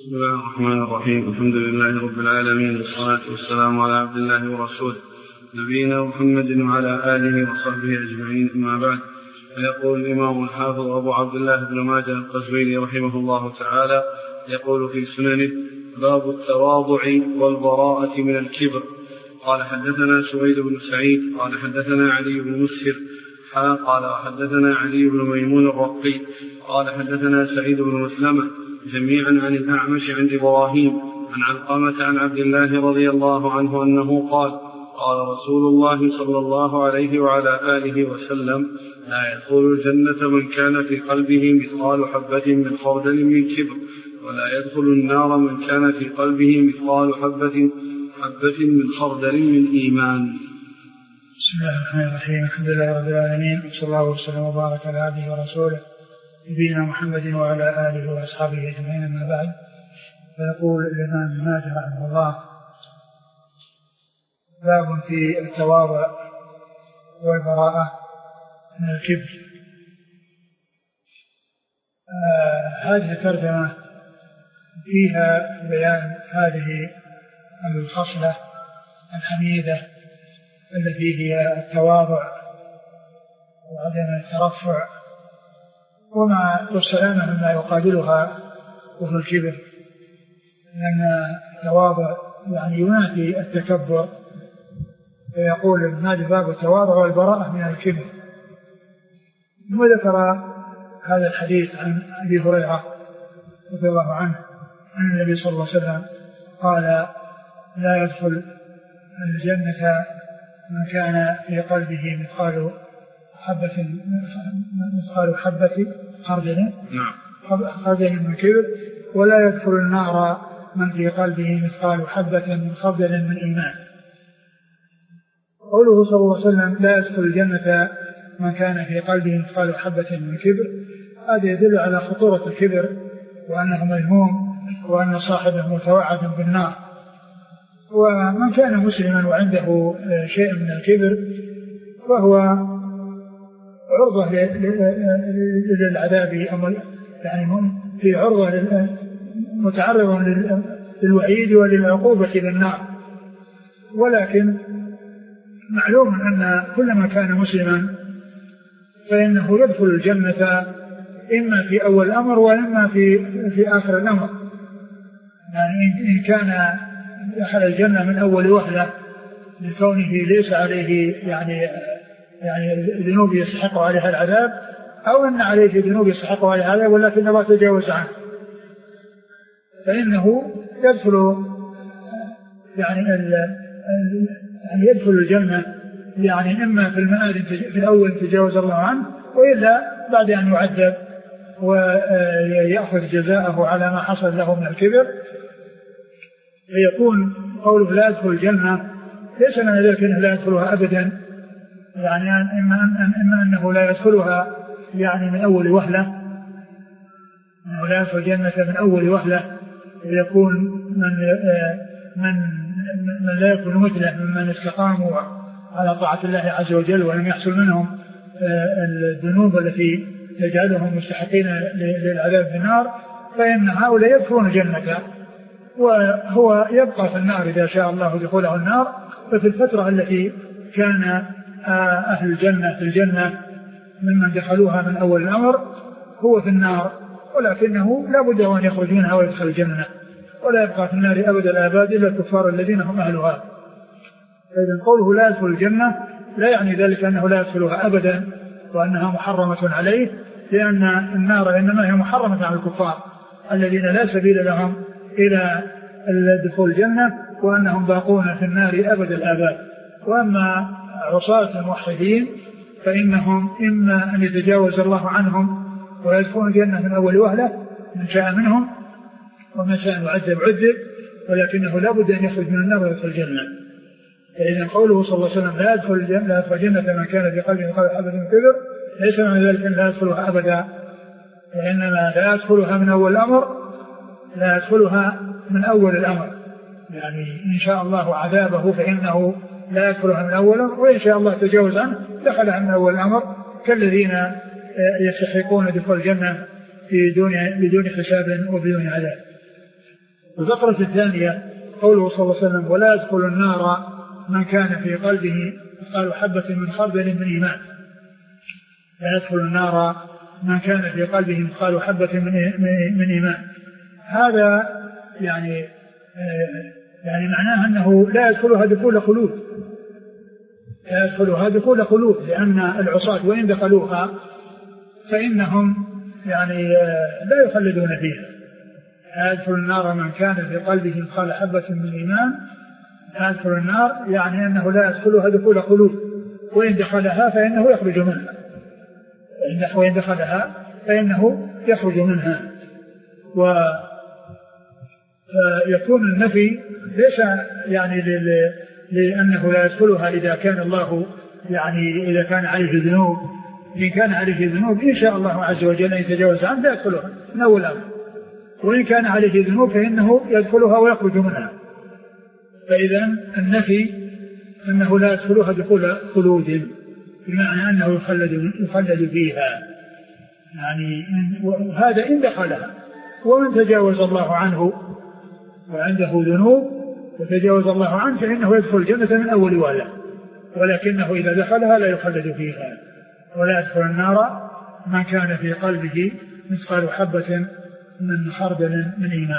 بسم الله الرحمن الرحيم. الحمد لله رب العالمين، والصلاة والسلام على عبد الله ورسوله نبينا محمد وعلى آله وصحبه أجمعين، أما بعد. فيقول الإمام الحافظ أبو عبد الله بن ماجه القزويني رحمه الله تعالى يقول في سننه: باب التواضع والبراءة من الكبر. قال حدثنا سويد بن سعيد قال حدثنا علي بن مسهر قال حدثنا علي بن ميمون الرقي قال حدثنا سعيد بن مسلمة جميعا عن الأعمش عن إبراهيم عن علقمة عن عبد الله رضي الله عنه أنه قال: قال رسول الله صلى الله عليه وعلى آله وسلم: لا يدخل الجنة من كان في قلبه مثقال حبة من خردل من كبر، ولا يدخل النار من كان في قلبه مثقال حبة من خردل من إيمان. بسم الله الرحمن الرحيم. الحمد لله رب العالمين، وصلى الله وسلم وبارك على عبده ورسوله نبينا محمد وعلى آله وأصحابه أجمعين، أما بعد. فيقول الإمام ابن ماجه رحمه الله: باب في التواضع والبراءة من الكبر. هذه الترجمة فيها بيان هذه الخصلة الحميدة التي هي التواضع وعدم الترفع، وما والسلامة مما يقابلها وهو الكبر، لأن التواضع يعني ينافي التكبر. فيقول ابن ماجه: باب التواضع والبراءة من الكبر. وذكر هذا الحديث عن أبي هريرة رضي الله عنه أن النبي صلى الله عليه وسلم قال: لا يدخل الجنة من كان في قلبه مثقال حبة خردل من كبر، ولا يدخل النار من في قلبه مثقال حبة من خردل من إيمان. قوله صلى الله عليه وسلم: لا يدخل الجنة من كان في قلبه مثقال حبة من كبر، هذا يدل على خطورة الكبر وأنه مذموم وأن صاحبه متوعد بالنار. ومن كان مسلما وعنده شيء من الكبر فهو عرضة للعذاب، يعني في عرضة متعرض للوعيد وللعقوبة بالنار. ولكن معلوم أن كل ما كان مسلما فإنه يدخل الجنة إما في أول الأمر وإما في آخر الأمر. يعني إن كان دخل الجنة من أول وهلة لكونه ليس عليه يعني ذنوب يستحق عليها العذاب، أو أن عليه ذنوب يستحق عليها العذاب ولكن الله تجاوز عنه، فإنه يدخل الجنة يعني إما في المآل في الأول تجاوز الله عنه، وإلا بعد أن يعذب ويأخذ جزاءه على ما حصل له من الكبر. فيكون قوله لا يدخل الجنة ليس من ذلك أنه لا يدخلها أبدا، يعني إما أنه لا يدخلها يعني من أول وهلة، أنه لا يدخل الجنة من أول وهلة، ويكون من لا يكون مثله ممن استقاموا على طاعة الله عز وجل ولم يحصل منهم الذنوب التي تجعلهم مستحقين للعذاب في النار، فإن هؤلاء يدخلون الجنة وهو يبقى في النار إذا شاء الله دخوله النار. ففي الفترة التي كان أهل الجنة في الجنة ممن دخلوها من أول الأمر هو في النار، ولكنه لا بد أن يخرج منها ويدخل الجنة، ولا يبقى في النار أبد الآباد إلا الكفار الذين هم أهلها. فإذا قوله لا يدخل الجنة لا يعني ذلك أنه لا يدخلها أبدا وأنها محرمة عليه، لأن النار إنما هي محرمة على الكفار الذين لا سبيل لهم إلى دخول الجنة، وأنهم باقون في النار أبد الآباد. وأما عصاة الموحدين فإنهم إما أن يتجاوز الله عنهم ويدخلون الجنة من أول وهلة من شاء منهم، ومن شاء يعذب عذب، ولكنه لا بد أن يخرج من النار ويدخل الجنة. فإذا قوله صلى الله عليه وسلم لا يدخل الجنة من كان في قلبه مثقال حبة من كبر ليس من ذلك أن لا يدخلها أبدا، وإنما لا يدخلها من أول الأمر، لا يدخلها من أول الأمر، يعني إن شاء الله عذابه فإنه لا يدخلها من أول الأمر، وإن شاء الله تجاوز عنه دخلها من أول الأمر، كالذين يستحقون دخول الجنة بدون حساب وبدون عذاب. الفقرة الثانية قوله صلى الله عليه وسلم ولا يدخل النار من كان في قلبه مثقال حبة من خردل من إيمان. لا يدخل النار من كان في قلبه مثقال حبة من إيمان. هذا يعني معناه أنه لا يدخلها دخول خلود، لا يدخلها دخول خلود، لأن العصاة وإن دخلوها فإنهم يعني لا يخلدون فيها. لا يدخل النار من كان في قلبه مثقال حبة من إيمان. لا يدخل النار يعني أنه لا يدخلها دخول خلود، وإن دخلها فإنه يخرج منها، وإن دخلها فإنه يخرج منها. ويكون النفي ليس يعني لأنه لا يدخلها إذا كان الله يعني إذا كان عليه ذنوب. إن كان عليه ذنوب إن شاء الله عز وجل أن يتجاوز عنه لا يدخلها من أول أمر، وإن كان عليه ذنوب فإنه يدخلها ويخرج منها. فإذا النفي أنه لا يدخلها دخول خلود بمعنى أنه يخلد فيها، يعني هذا إن دخلها. ومن تجاوز الله عنه وعنده ذنوب وتجاوز الله عنه فإنه يدخل الجنة من أول وهلة، ولكنه إذا دخلها لا يخلد فيها. ولا يدخل النار من كان في قلبه مثقال حبة من خردل من إيمان.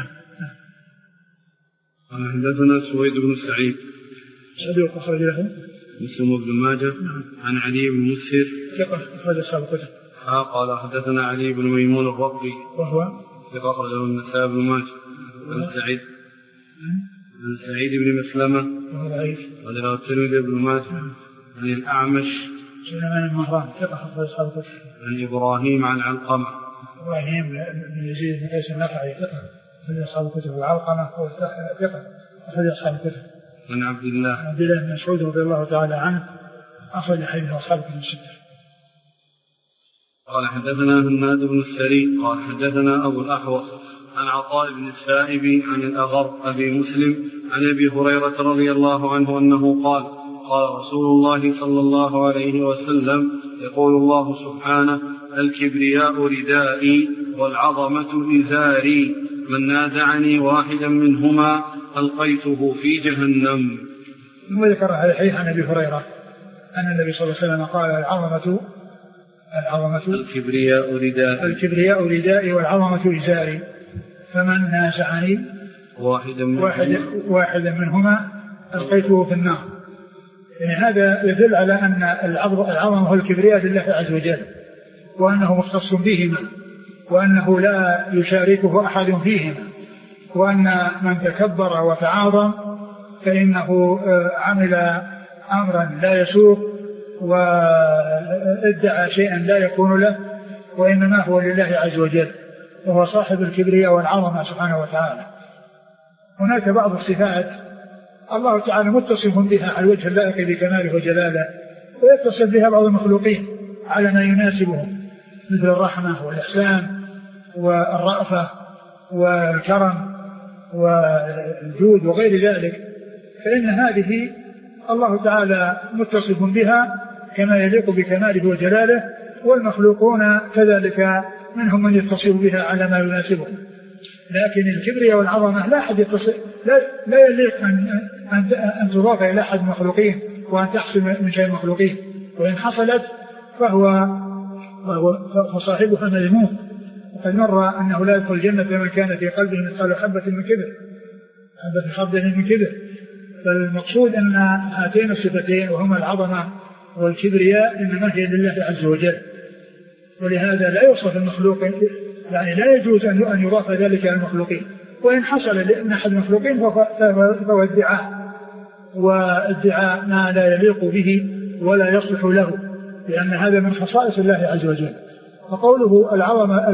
حدثنا سويد بن سعيد صدوق أخرج له مسلم بن ماجه عن علي بن مسهر ثقة أخرج أصحاب الكتب. قال حدثنا علي بن ميمون الرقي وهو ثقة أخرجه النسائي بن ماجه عن سعيد بن مسلمة وهو ضعيف وله الترمذي بن ماجه عن الأعمش سليمان بن مهران ثقة أخرج أصحاب الكتب. عن إبراهيم عن علقمة إبراهيم بن يزيد بن قيس النخعي ثقة أخرج أصحاب الكتب. وعلقمة هو ثقة أخرج أصحاب الكتب. عن عبد الله بن مسعود رضي الله تعالى عنه أخرج حديثه أصحاب الكتب الستة. قال حدثنا هناد بن السري قال حدثنا أبو الأحوص عن عطاء بن السائب عن الأغر أبي مسلم عن أبي هريرة رضي الله عنه أنه قال قال رسول الله صلى الله عليه وسلم يقول الله سبحانه الكبرياء ردائي والعظمة إزاري من نازعني واحدا منهما ألقيته في جهنم. ثم ذكر هذا الحديث عن أبي هريرة أن النبي صلى الله عليه وسلم قال العظمة الكبرياء ردائي والعظمة إزاري فمن نازعني واحدا منهما ألقيته في النار. يعني هذا يدل على أن العظمة والكبرياء لله عز وجل، وأنه مختص بهما، وأنه لا يشاركه أحد فيهما، وأن من تكبر وتعاظم فإنه عمل أمرا لا يسوق وادعى شيئا لا يكون له، وإنما هو لله عز وجل، وهو صاحب الكبرياء والعظمة سبحانه وتعالى. هناك بعض الصفات الله تعالى متصف بها على الوجه اللائق بكماله وجلاله، ويتصف بها بعض المخلوقين على ما يناسبهم مثل الرحمة والإحسان والرأفة والكرم والجود وغير ذلك، فإن هذه الله تعالى متصف بها كما يليق بكماله وجلاله، والمخلوقون كذلك منهم من يتصف بها على ما يناسبهم. لكن الكبرياء والعظمة لا يليق أن تضاف إلى أحد المخلوقين وأن تحصل من شيء المخلوقين، وإن حصلت فصاحبها مذموم. وقد مر أنه لا يدخل الجنة من كان في قلبه مثقال حبة من كبر. فالمقصود أن هاتين الصفتين وهما العظمة والكبرياء إنما هي لله عز وجل، ولهذا لا يوصف المخلوق، يعني لا يجوز أن يضاف ذلك إلى المخلوقين، وإن حصل لأن أحد المخلوقين فهو ادعاء ما لا يليق به ولا يصلح له، لأن هذا من خصائص الله عز وجل. فقوله العظمة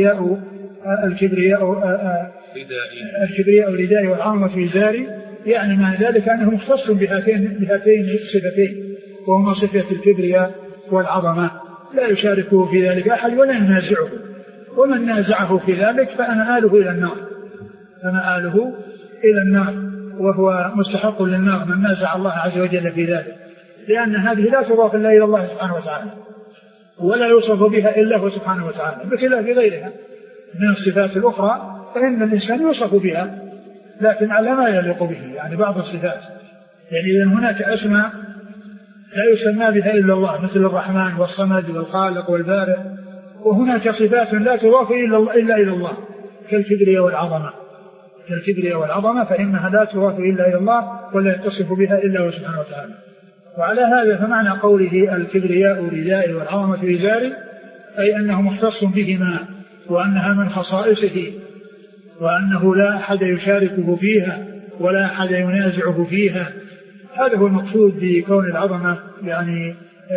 الكبرياء ردائي والعظمة إزاري، يعني معنى ذلك أنه مختص بهاتين الصفتين، وهما صفة الكبرياء والعظمة، لا يشاركه في ذلك أحد ولا ينازعه، ومن نازعه في ذلك فمآله إلى النار، وهو مستحق للنار من نازع الله عز وجل في ذلك، لأن هذه لا تضاف إلا إلى الله سبحانه وتعالى، ولا يوصف بها إلا هو سبحانه وتعالى، بخلاف غيرها من الصفات الأخرى فإن الإنسان يوصف بها لكن على ما يليق به، يعني بعض الصفات. يعني إذا هناك أسماء لا يسمى بها إلا الله مثل الرحمن والصمد والخالق والبارئ، وهناك صفات لا تضاف إلا إلى الله كالكبرياء والعظمة فإنها لا تضاف إلا إلى الله ولا يتصف بها إلا هو سبحانه وتعالى. وعلى هذا فمعنى قوله الكبرياء ردائي والعظمة إزاري أي أنه مختص بهما وأنها من خصائصه وأنه لا أحد يشاركه فيها ولا أحد ينازعه فيها. هذا هو المقصود بكون العظمة يعني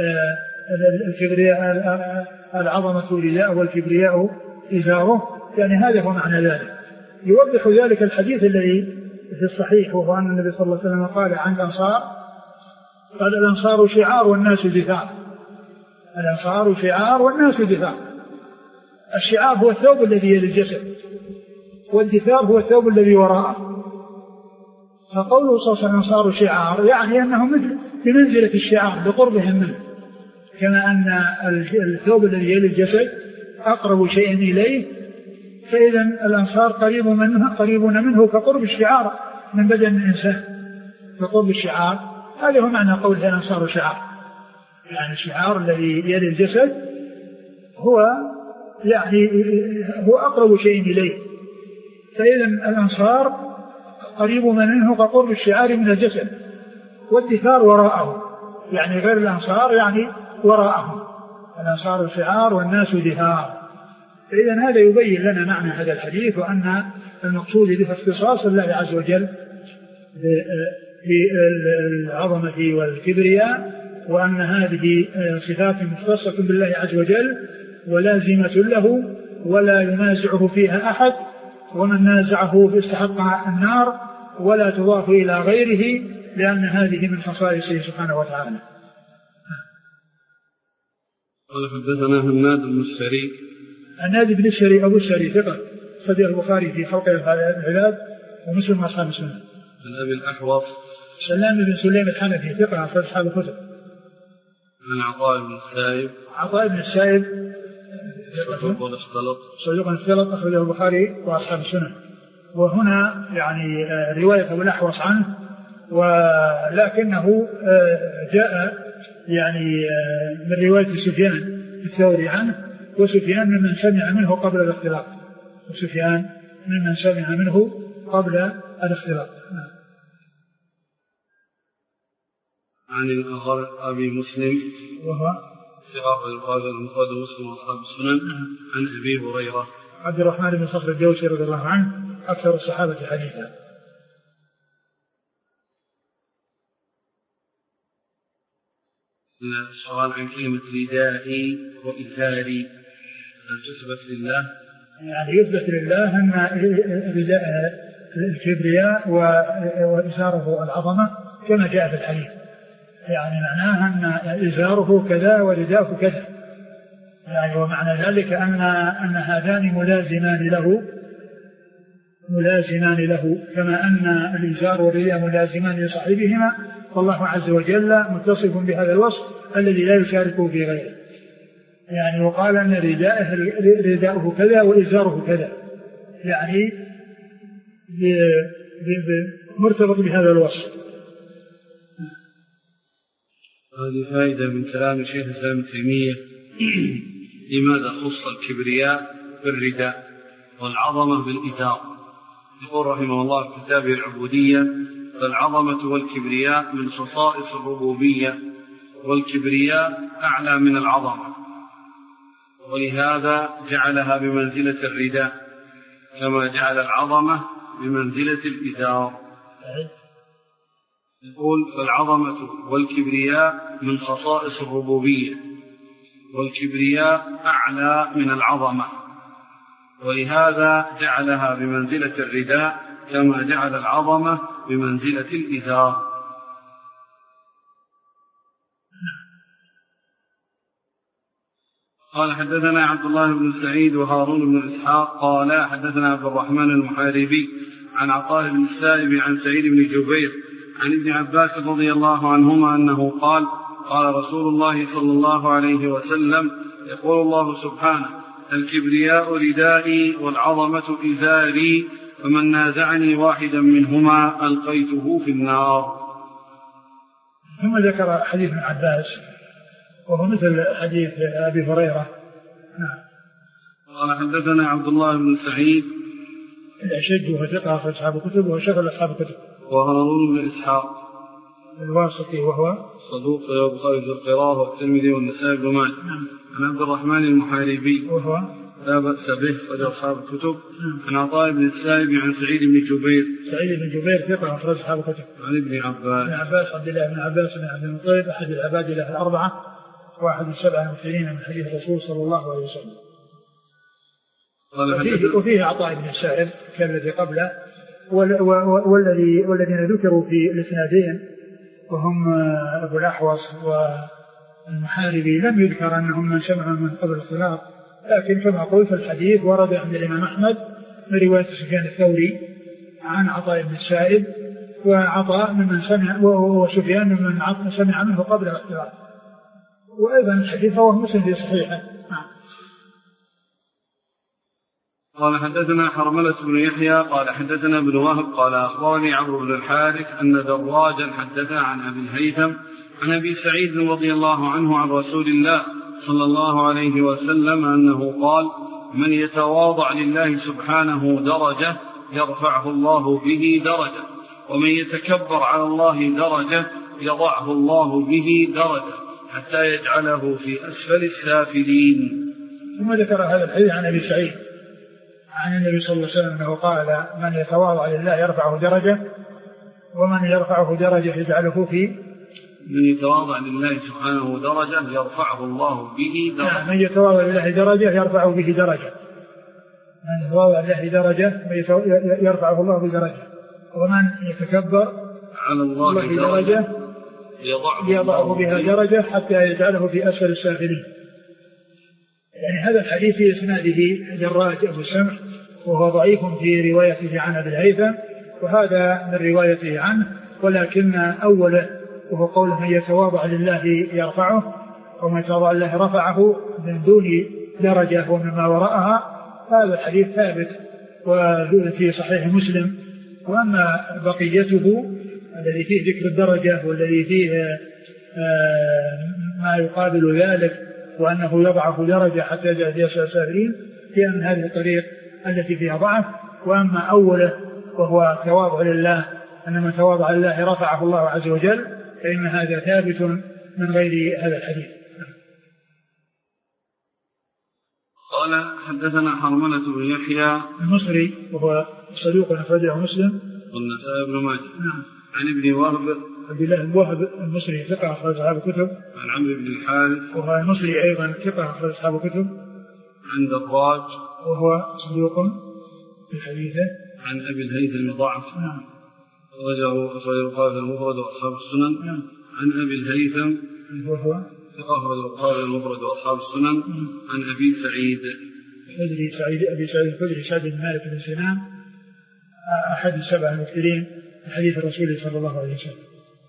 العظمة رداءه والكبرياء إزاره، يعني هذا هو معنى ذلك. يوضح ذلك الحديث الذي في الصحيح، وهو أن النبي صلى الله عليه وسلم قال عن الأنصار قال الأنصار شعار والناس دثار. الأنصار شعار والناس دثار. الشعار هو الثوب الذي يلي الجسد، والدثار هو الثوب الذي وراءه. فقوله صلى الله عليه وسلم الأنصار شعار يعني أنهم بمنزلة الشعار بقربهم منه، كما أن الثوب الذي يلي الجسد أقرب شيء إليه، فإذا الأنصار قريبون منه كقرب الشعار من بدن الإنسان، كقرب الشعار. هذا هو معنى قوله الأنصار شعار، يعني الشعار الذي يلي الجسد هو يعني هو أقرب شيء إليه، فإذا الأنصار قريب منه كقرب الشعار من الجسد، والدثار وراءه يعني غير الأنصار يعني وراءهم. الأنصار شعار والناس دثار. فإذا هذا يبين لنا معنى هذا الحديث، وأن المقصود به اختصاص الله عز وجل بالعظمة والكبرياء، وأن هذه صفات مختصة بالله عز وجل ولازمة له ولا ينازعه فيها أحد، ومن نازعه استحق النار ولا تضاف إلى غيره، لأن هذه من خصائصه سبحانه وتعالى. قال حدثنا هناد بن السري. هناد بن السري أبو السري ثقة، صديق البخاري في خلق العباد ومسلم أصحاب السنة. عن أبي الأحوص سلام بن سليم الحنفي ثقة أخرج أصحاب الكتب. عن عطاء بن السائب. عطاء بن السائب صديق اختلط أخرجه البخاري وأصحاب السنة. وهنا يعني رواية أبو الأحوص عنه، ولكنه جاء يعني من رواية سفيان الثوري عنه، وسفيان ممن سمع منه قبل الاختلاط، وسفيان ممن سمع منه قبل الاختلاط. عن الأغر أبي مسلم وهو ثقة البخاري المفرد مسلم وأصحاب السنن. عن أبي هريرة عبد الرحمن بن صخر الدوسي رضي الله عنه أكثر الصحابة حديثا. السؤال عن كلمة ردائي وإزاري هل تثبت لله؟ يعني يثبت لله أن رداء الكبرياء وإزاره العظمة كما جاء في الحديث، يعني معناها أن إزاره كذا ورداءه كذا، يعني ومعنى ذلك أن هذان ملازمان له كما أن الإزار والرداء ملازمان لصاحبهما، فالله عز وجل متصف بهذا الوصف الذي لا يشاركه في غيره. يعني وقال أن رداءه كذا وإزاره كذا، يعني مرتبط بهذا الوصف. هذه فائدة من كلام الشيخ الإسلام ابن تيمية. لماذا خص الكبرياء بالرداء والعظمة بالإزار؟ يقول رحمه الله في كتابه العبودية: فالعظمة والكبرياء من خصائص الربوبية، والكبرياء أعلى من العظمة، ولهذا جعلها بمنزلة الرداء كما جعل العظمة بمنزلة الإزار. يقول: فالعظمة والكبرياء من خصائص الربوبية، والكبرياء أعلى من العظمة، ولهذا جعلها بمنزلة الرداء كما جعل العظمة بمنزلة الإزار. قال: حدثنا عبد الله بن سعيد وهارون بن إسحاق قال: حدثنا عبد الرحمن المحاربي عن عطاء بن السائب عن سعيد بن جبير عن ابن عباس رضي الله عنهما أنه قال: قال رسول الله صلى الله عليه وسلم: يقول الله سبحانه: الكبرياء ردائي والعظمة إزاري، فمن نازعني واحدا منهما ألقيته في النار. ثم ذكر حديث ابن عباس وهو مثل حديث أبي هريرة. نعم. قال حدثنا عبد الله بن سعيد الأشج وهو ثقة أخرج أصحاب الكتب وهو شغل أصحاب الكتب. وهارون بن إسحاق الواسطي وهو صدوق البخاري في القراءة والترمذي والنسائي بن ماجه. عن عبد الرحمن المحاربي وهو لا بأس به أخرج أصحاب الكتب. عن عطاء بن السائب عن سعيد بن جبير. سعيد بن جبير ثقة أخرج أصحاب الكتب. عن ابن عباس عبد الله بن عباس بن عبد المطلب أحد العباد له الأربعة واحد من 7 المكثرين من حديث الرسول صلى الله عليه وسلم. وفيه عطاء بن السائب كالذي قبله والذين ذكروا في الإسنادين وهم أبو الأحوص والمحاربي لم يذكر أنهم من سمعوا من قبل الخلاق، لكن كما قلت الحديث ورد عند الإمام أحمد من رواية سفيان الثوري عن عطاء بن السائب وعطاء ممن سمع وسفيان ممن سمع منه قبل الاختلاط. وأيضا الحديث هو مسلم في صحيحه. قال حدثنا حرملة بن يحيى قال حدثنا ابن وهب قال أخبرني عمرو بن الحارث أن دراجا حدث عن أبي الهيثم عن أبي سعيد رضي الله عنه عن رسول الله صلى الله عليه وسلم أنه قال: من يتواضع لله سبحانه درجة يرفعه الله به درجة، ومن يتكبر على الله درجة يضعه الله به درجة، حتى يجعله في أسفل السافلين. ثم ذكر هذا الحديث عن أبي سعيد عن النبي صلى الله عليه وسلم أنه قال: من يتواضع لله يرفعه درجة، ومن يرفعه درجة يجعله في من يتواضع لله سبحانه درجة يرفعه الله به درجة. من يتواضع لله درجة يرفعه به درجة. من يتواضع لله درجة يرفعه الله بدرجة، ومن يتكبر على الله درجة يضعه بها درجة حتى يجعله في أسفل السافلين. يعني هذا الحديث في إسناده دراج أبو سمح وهو ضعيف في روايته عن أبي الهيثم، وهذا من روايته عنه، ولكن أوله وهو قول من يتواضع لله يرفعه، ومن يتواضع لله رفعه من دون درجة ومما وراءها. هذا الحديث ثابت وفي صحيح مسلم. وأما بقيته الذي فيه ذكر الدرجة والذي فيه ما يقابل ذلك وأنه يضعه درجة حتى يجعل في أسفل السافلين هي من هذه الطريق التي فيها ضعف. وأما أوله وهو تواضع لله أن من تواضع لله رفعه الله عز وجل فإن هذا ثابت من غير هذا الحديث. قال حدثنا حرملة بن يحيى المصري وهو صدوق أخرجه مسلم والنسائي بن ماجه. نعم. عن ابن وهب عبد الله بن وهب المصري ثقة أخرج أصحاب الكتب. عن عمرو بن الحارث وهو المصري أيضا ثقة أخرج أصحاب الكتب. عن دراج وهو صدوق في حديثه. عن أبي الهيثم ضعف. نعم. أخرجه البخاري المفرد وأصحاب السنن. نعم. عن أبي الهيثم وهو ثقة أخرج البخاري المفرد وأصحاب السنن. عن أبي سعيد أبي سعيد الخدري سعد بن مالك بن سنان أحد 7 المكثرين من حديث الرسول صلى الله عليه وسلم.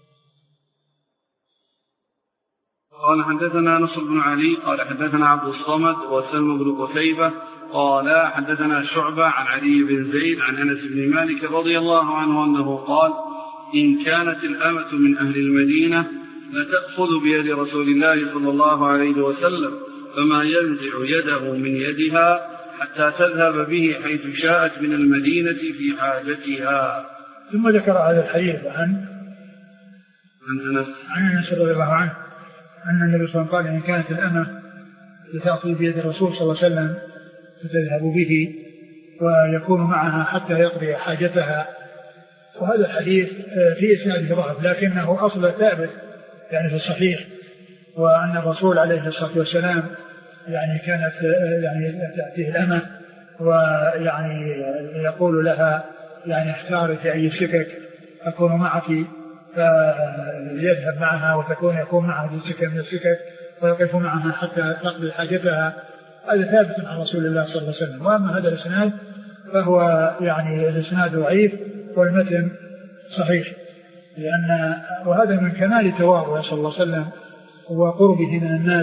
قال حدثنا نصر بن علي قال حدثنا عبد الصمد وسلم بن قتيبة قال حدثنا شعبة عن علي بن زيد عن أنس بن مالك رضي الله عنه أنه قال: إن كانت الأمة من أهل المدينة لتأخذ بيد رسول الله صلى الله عليه وسلم فما ينزع يده من يدها حتى تذهب به حيث شاءت من المدينة في حاجتها. ثم ذكر هذا الحديث عن أنس رضي الله عنه أن النبي صلى الله عليه وسلم قال: إن كانت الأمة لتأخذ بيد الرسول صلى الله عليه وسلم فتذهب به ويكون معها حتى يقضي حاجتها. وهذا الحديث في إسناده ضعف لكنه أصل ثابت يعني في الصحيح، وأن الرسول عليه الصلاة والسلام يعني كانت يعني تأتيه الأمة ويعني يقول لها يعني اختاري في أي سكك أكون معك، فيذهب معها يكون معها في سكة من السكك ويقف معها حتى تقضي حاجتها. هذا ثابت عن رسول الله صلى الله عليه وسلم. وأما هذا الإسناد فهو يعني الإسناد ضعيف والمتن صحيح، وهذا من كمال تواضعه صلى الله عليه وسلم وقربه من الناس،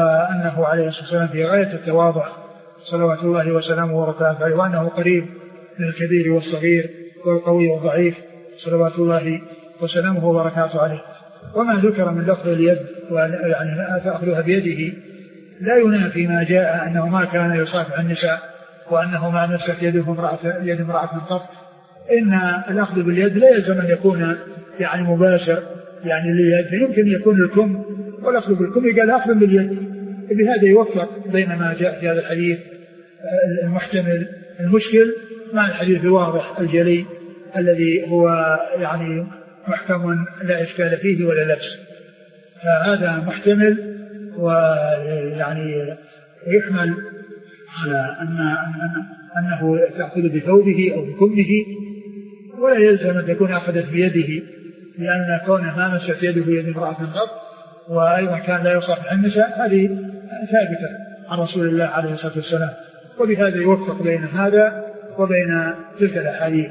وأنه عليه الصلاة والسلام في غاية التواضع صلوات الله وسلامه وبركاته عليه، وأنه قريب من الكبير والصغير والقوي والضعيف صلوات الله وسلامه وبركاته عليه. وما ذكر من لفظ اليد يعني فأخذها بيده لا ينافي ما جاء أنه ما كان يصافح النساء وأنه ما مسك يد امرأة قط. إن الأخذ باليد لا يلزم أن يكون يعني مباشر يعني لليد، يمكن يكون الكم والأخذ بالكم قال أخذ باليد. بهذا يوفق بين ما جاء في هذا الحديث المحتمل المشكل مع الحديث الواضح الجلي الذي هو يعني محكم لا إشكال فيه ولا لبس. فهذا محتمل ويعني يحمل على أنه تأخذ بثوبه أو بكمه، ولا يلزم أن تكون أخذت بيده، لأن كونه ما مست يده يد امرأة قط وأيضا كان لا يصافح النساء هذه ثابتة عن رسول الله عليه الصلاة والسلام. وبهذا يوفق بين هذا وبين تلك الأحاديث.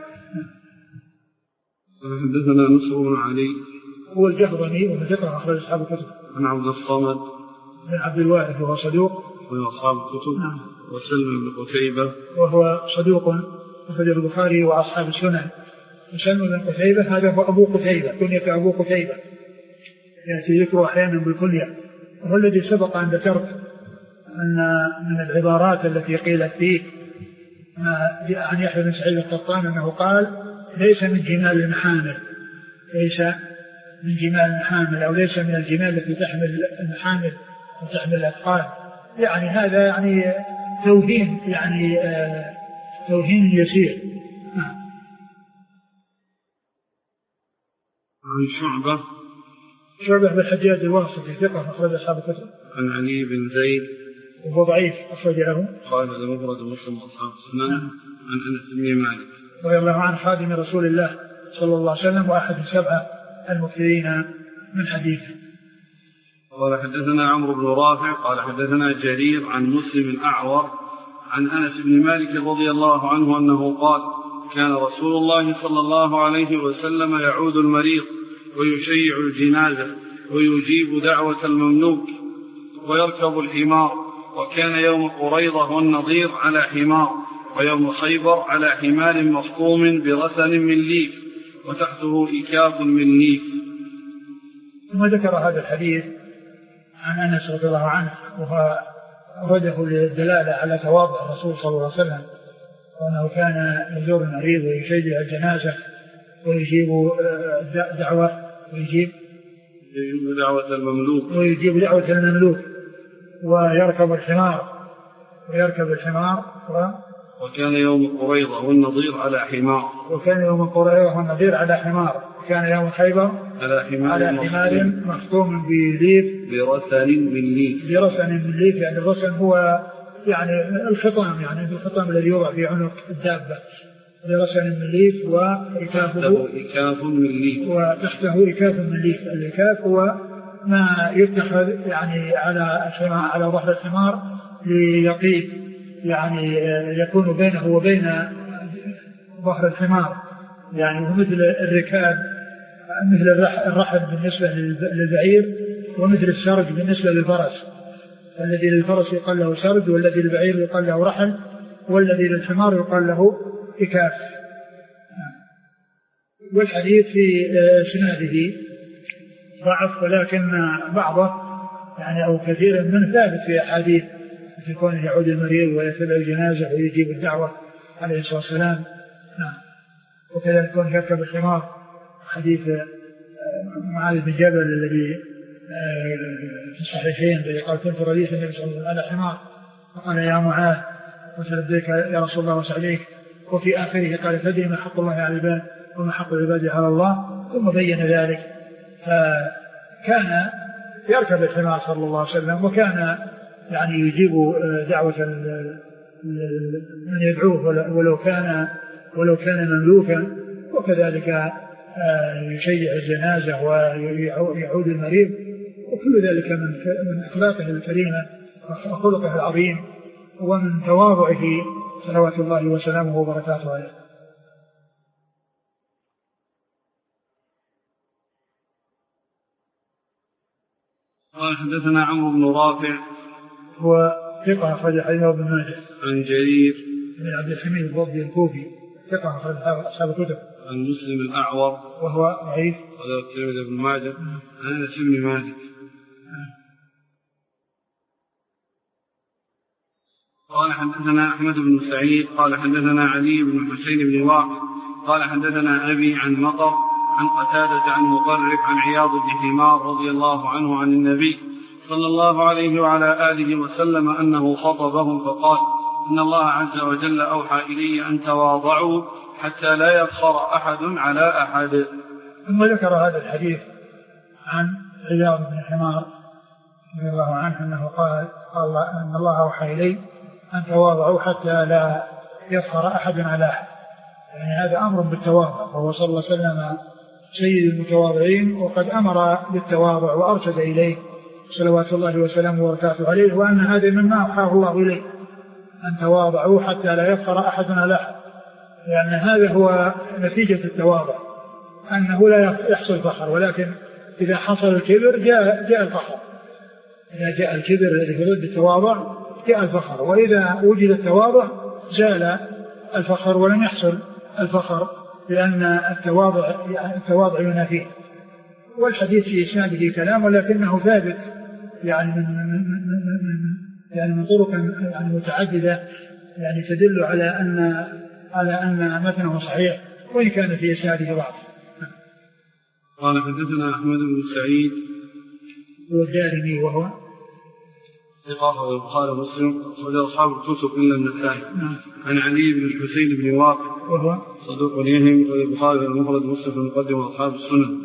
حدثنا نصر بن علي هو الجهضمي ومن أخرج أصحاب الكتب. عن عبد الصمد بن عبد الوارث وهو صدوق وهو أصحاب الكتب. نعم. وسلم بن قتيبة وهو صدوق أخرجه البخاري وأصحاب السنن. وسلم بن قتيبة هذا هو أبو قتيبة، كنية أبو قتيبة يأتي ذكره أحيانا بالكنية، وهو الذي سبق أن ذكرت أن من العبارات التي قيلت فيه ما جاء عن يحيى بن سعيد القطان أنه قال ليس من جمال المحامل، ليس من جمال المحامل أو ليس من الجمال التي تحمل المحامل وتحمل الأثقال. يعني هذا يعني توهين، يعني توهين يسير. عن شعبة بن الحجاج الواسطي ثقة أخرج أصحاب الكتب. عن علي بن زيد وهو ضعيف أخرج له قال المفرد مسلم وأصحاب السنن. عن أنس بن مالك رضي الله عنه خادم رسول الله صلى الله عليه وسلم وأحد السبعة المكثرين من حديثه. قال حدثنا عمرو بن رافع قال حدثنا جرير عن مسلم الأعور عن أنس بن مالك رضي الله عنه أنه قال كان رسول الله صلى الله عليه وسلم يعود المريض ويشيع الجنازة ويجيب دعوة المملوك ويركب الحمار، وكان يوم قريضة والنضير على حمار، ويوم خيبر على حمار مصطوم برسن من ليف وتحته إكاف من ليف. ثم ذكر هذا الحديث عن أنس رضي الله عنه وهو أورده للدلالة على تواضع الرسول صلى الله عليه وسلم، وأنه كان يزور المريض ويشيع الجنازة ويجيب دعوة ويجيب دعوة المملوك ويركب الحمار وكان يوم قريضة والنضير على حمار، وكان يوم خيبر على حمار مخطوم بليف برسن من ليف. يعني الرسن هو يعني الخطام، يعني الخطام الذي يوضع في عنق الدابة، برسن من ليف وإكافه إكاف من ليف وتحته إكاف من ليف. الإكاف هو ما يتخذ يعني على ظهر الحمار ليقيد، يعني يكون بينه وبين ظهر الحمار، يعني مثل الركاب، مثل الرحل بالنسبة للبعير، ومثل السرج بالنسبة للفرس. الذي للفرس يقال له سرج، والذي للبعير يقال له رحل، والذي للحمار يقال له إكاف. والحديث في سناده ضعف، ولكن بعضه يعني أو كثير منه ثابت في أحاديث في كونه يعود المريض ويتبع الجنازة ويجيب الدعوة عليه الصلاة والسلام. وكذلك كونه يركب الحمار، حديث معاذ بن جبل الذي في الصحيحين الذي قال كنت رديف النبي صلى الله عليه وسلم على حمار فقال يا معاذ قلت لبيك يا رسول الله وسعديك، وفي آخره قال تدري ما حق الله على العباد وما حق العباد على الله، ثم بين ذلك. فكان يركب الحمار صلى الله عليه وسلم، وكان يعني يجيب دعوة من يدعوه ولو كان مملوكا، وكذلك يشيع الجنازة ويعود المريض، وكل ذلك من أخلاقه الكريمة وخلقه العظيم ومن تواضعه صلوات الله وسلامه وبركاته عليه. قال حدثنا عمرو بن رافع هو ثقة أخرج حديثه ابن ماجه. عن جرير بن عبد الحميد الضبي الكوفي ثقة أخرج أصحاب الكتب. عن مسلم الأعور وهو ضعيف. وله الترمذي بن ماجه. عن أنس بن مالك. قال حدثنا أحمد بن سعيد قال حدثنا علي بن حسين بن واقد قال حدثنا أبي عن مطر عن قتادة عن مطرف عن عياض بن حمار رضي الله عنه عن النبي صلى الله عليه وعلى آله وسلم أنه خطبهم فقال إن الله عز وجل أوحى إلي أن تواضعوا حتى لا يفخر أحد على أحد. ثم ذكر هذا الحديث عن عياض بن حمار رضي الله عنه أنه قال أن الله أوحى إلي أن تواضعوا حتى لا يفخر أحد على أحد. يعني هذا أمر بالتواضع، وهو صلى الله عليه وسلم سيد المتواضعين وقد أمر بالتواضع وأرشد إليه صلوات الله وسلامه وبركاته عليه، وأن هذا مما أوحاه الله إليه أن تواضعوا حتى لا يفخر أحد على أحد، لأن هذا هو نتيجة التواضع، أنه لا يحصل فخر، ولكن إذا حصل الكبر جاء الفخر. إذا جاء الكبر الذي ضد التواضع جاء الفخر، وإذا وجد التواضع زال الفخر ولم يحصل الفخر، لأن التواضع ينافيه. والحديث في إسناده كلام، ولكنه ثابت يعني من طرق يعني متعددة يعني تدل على أن متنه صحيح، وإن كان في إسناده ضعف. قال حدثنا أحمد بن سعيد والدارمي وهو ثقة البخاري ومسلم وله أصحاب الكتب إلا النسائي. عن علي بن الحسين بن واقد وهو صدوق يهم والبخاري المفرد ومسلم في المقدمة وأصحاب السنن.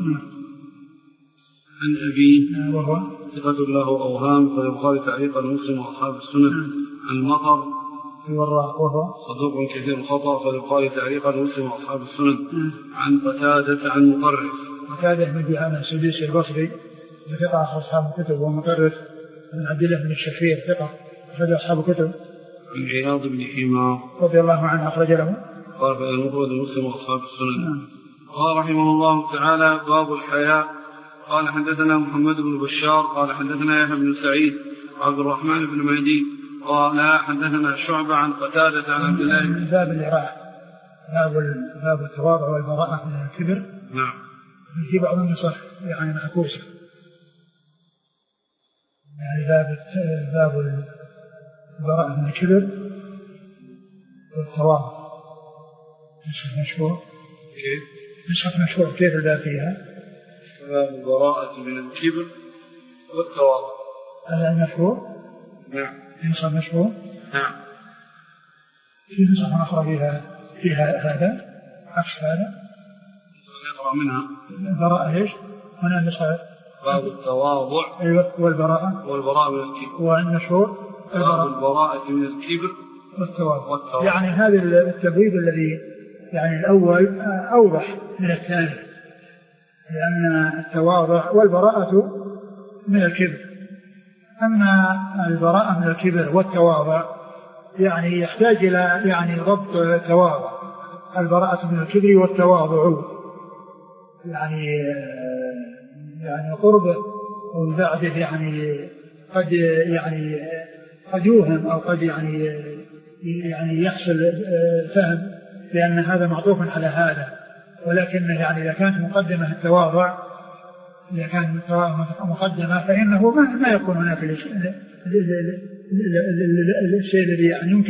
عن أبيه وهو ثقة له أوهام والبخاري تعليقا ومسلم وأصحاب السنن. عن مطر وهو صدوق كثير الخطأ والبخاري تعليقا ومسلم وأصحاب السنن. عن قتادة عن مطرف قتادة بن دعامة السدوسي البصري ثقة أصحاب الكتب، ومطرف من عبد الله بن الشخير ثقة أخرج أصحاب الكتب. عن عياض بن حمار رضي الله عنه أخرج له قال في المفرد ومسلم وأصحاب السنن. قال رحمه الله تعالى باب الحياء. قال حدثنا محمد بن بشار قال حدثنا يحيى بن سعيد عبد الرحمن بن مهدي قال حدثنا شعبة عن قتادة عن عبد الله بن باب الإراء، باب التواضع والبراءة من الكبر. نعم. في بعض النسخ يعني معكوسة، يعني باب البراءة من الكبر والتواضع. نسخ مشهور كيف؟ نسخ مشهور كيف الباب فيها؟ باب البراءة من الكبر والتواضع. هذا المشهور؟ نعم. نسخ مشهور؟ نعم. في نسخ أخرى فيها هذا عكس هذا. نقرأ منها البراءة إيش؟ هنا نسخة باب التواضع. أيوة. والبراءة من الكبر. والمشهور باب البراءة من الكبر والتواضع. يعني هذا التبويب الذي يعني الأول أوضح من الثاني، لأن التواضع والبراءة من الكبر. أما البراءة من الكبر والتواضع يعني يحتاج إلى يعني ضبط التواضع. البراءة من الكبر والتواضع يعني قرب وبعده يعني قد يوهم أو قد يعني يحصل فهم، لأن هذا معطوف على هذا. ولكن يعني إذا كانت مقدمة التواضع، إذا كانت مقدمة فإنه ما يكون هناك الشيء الذي يعني يمكن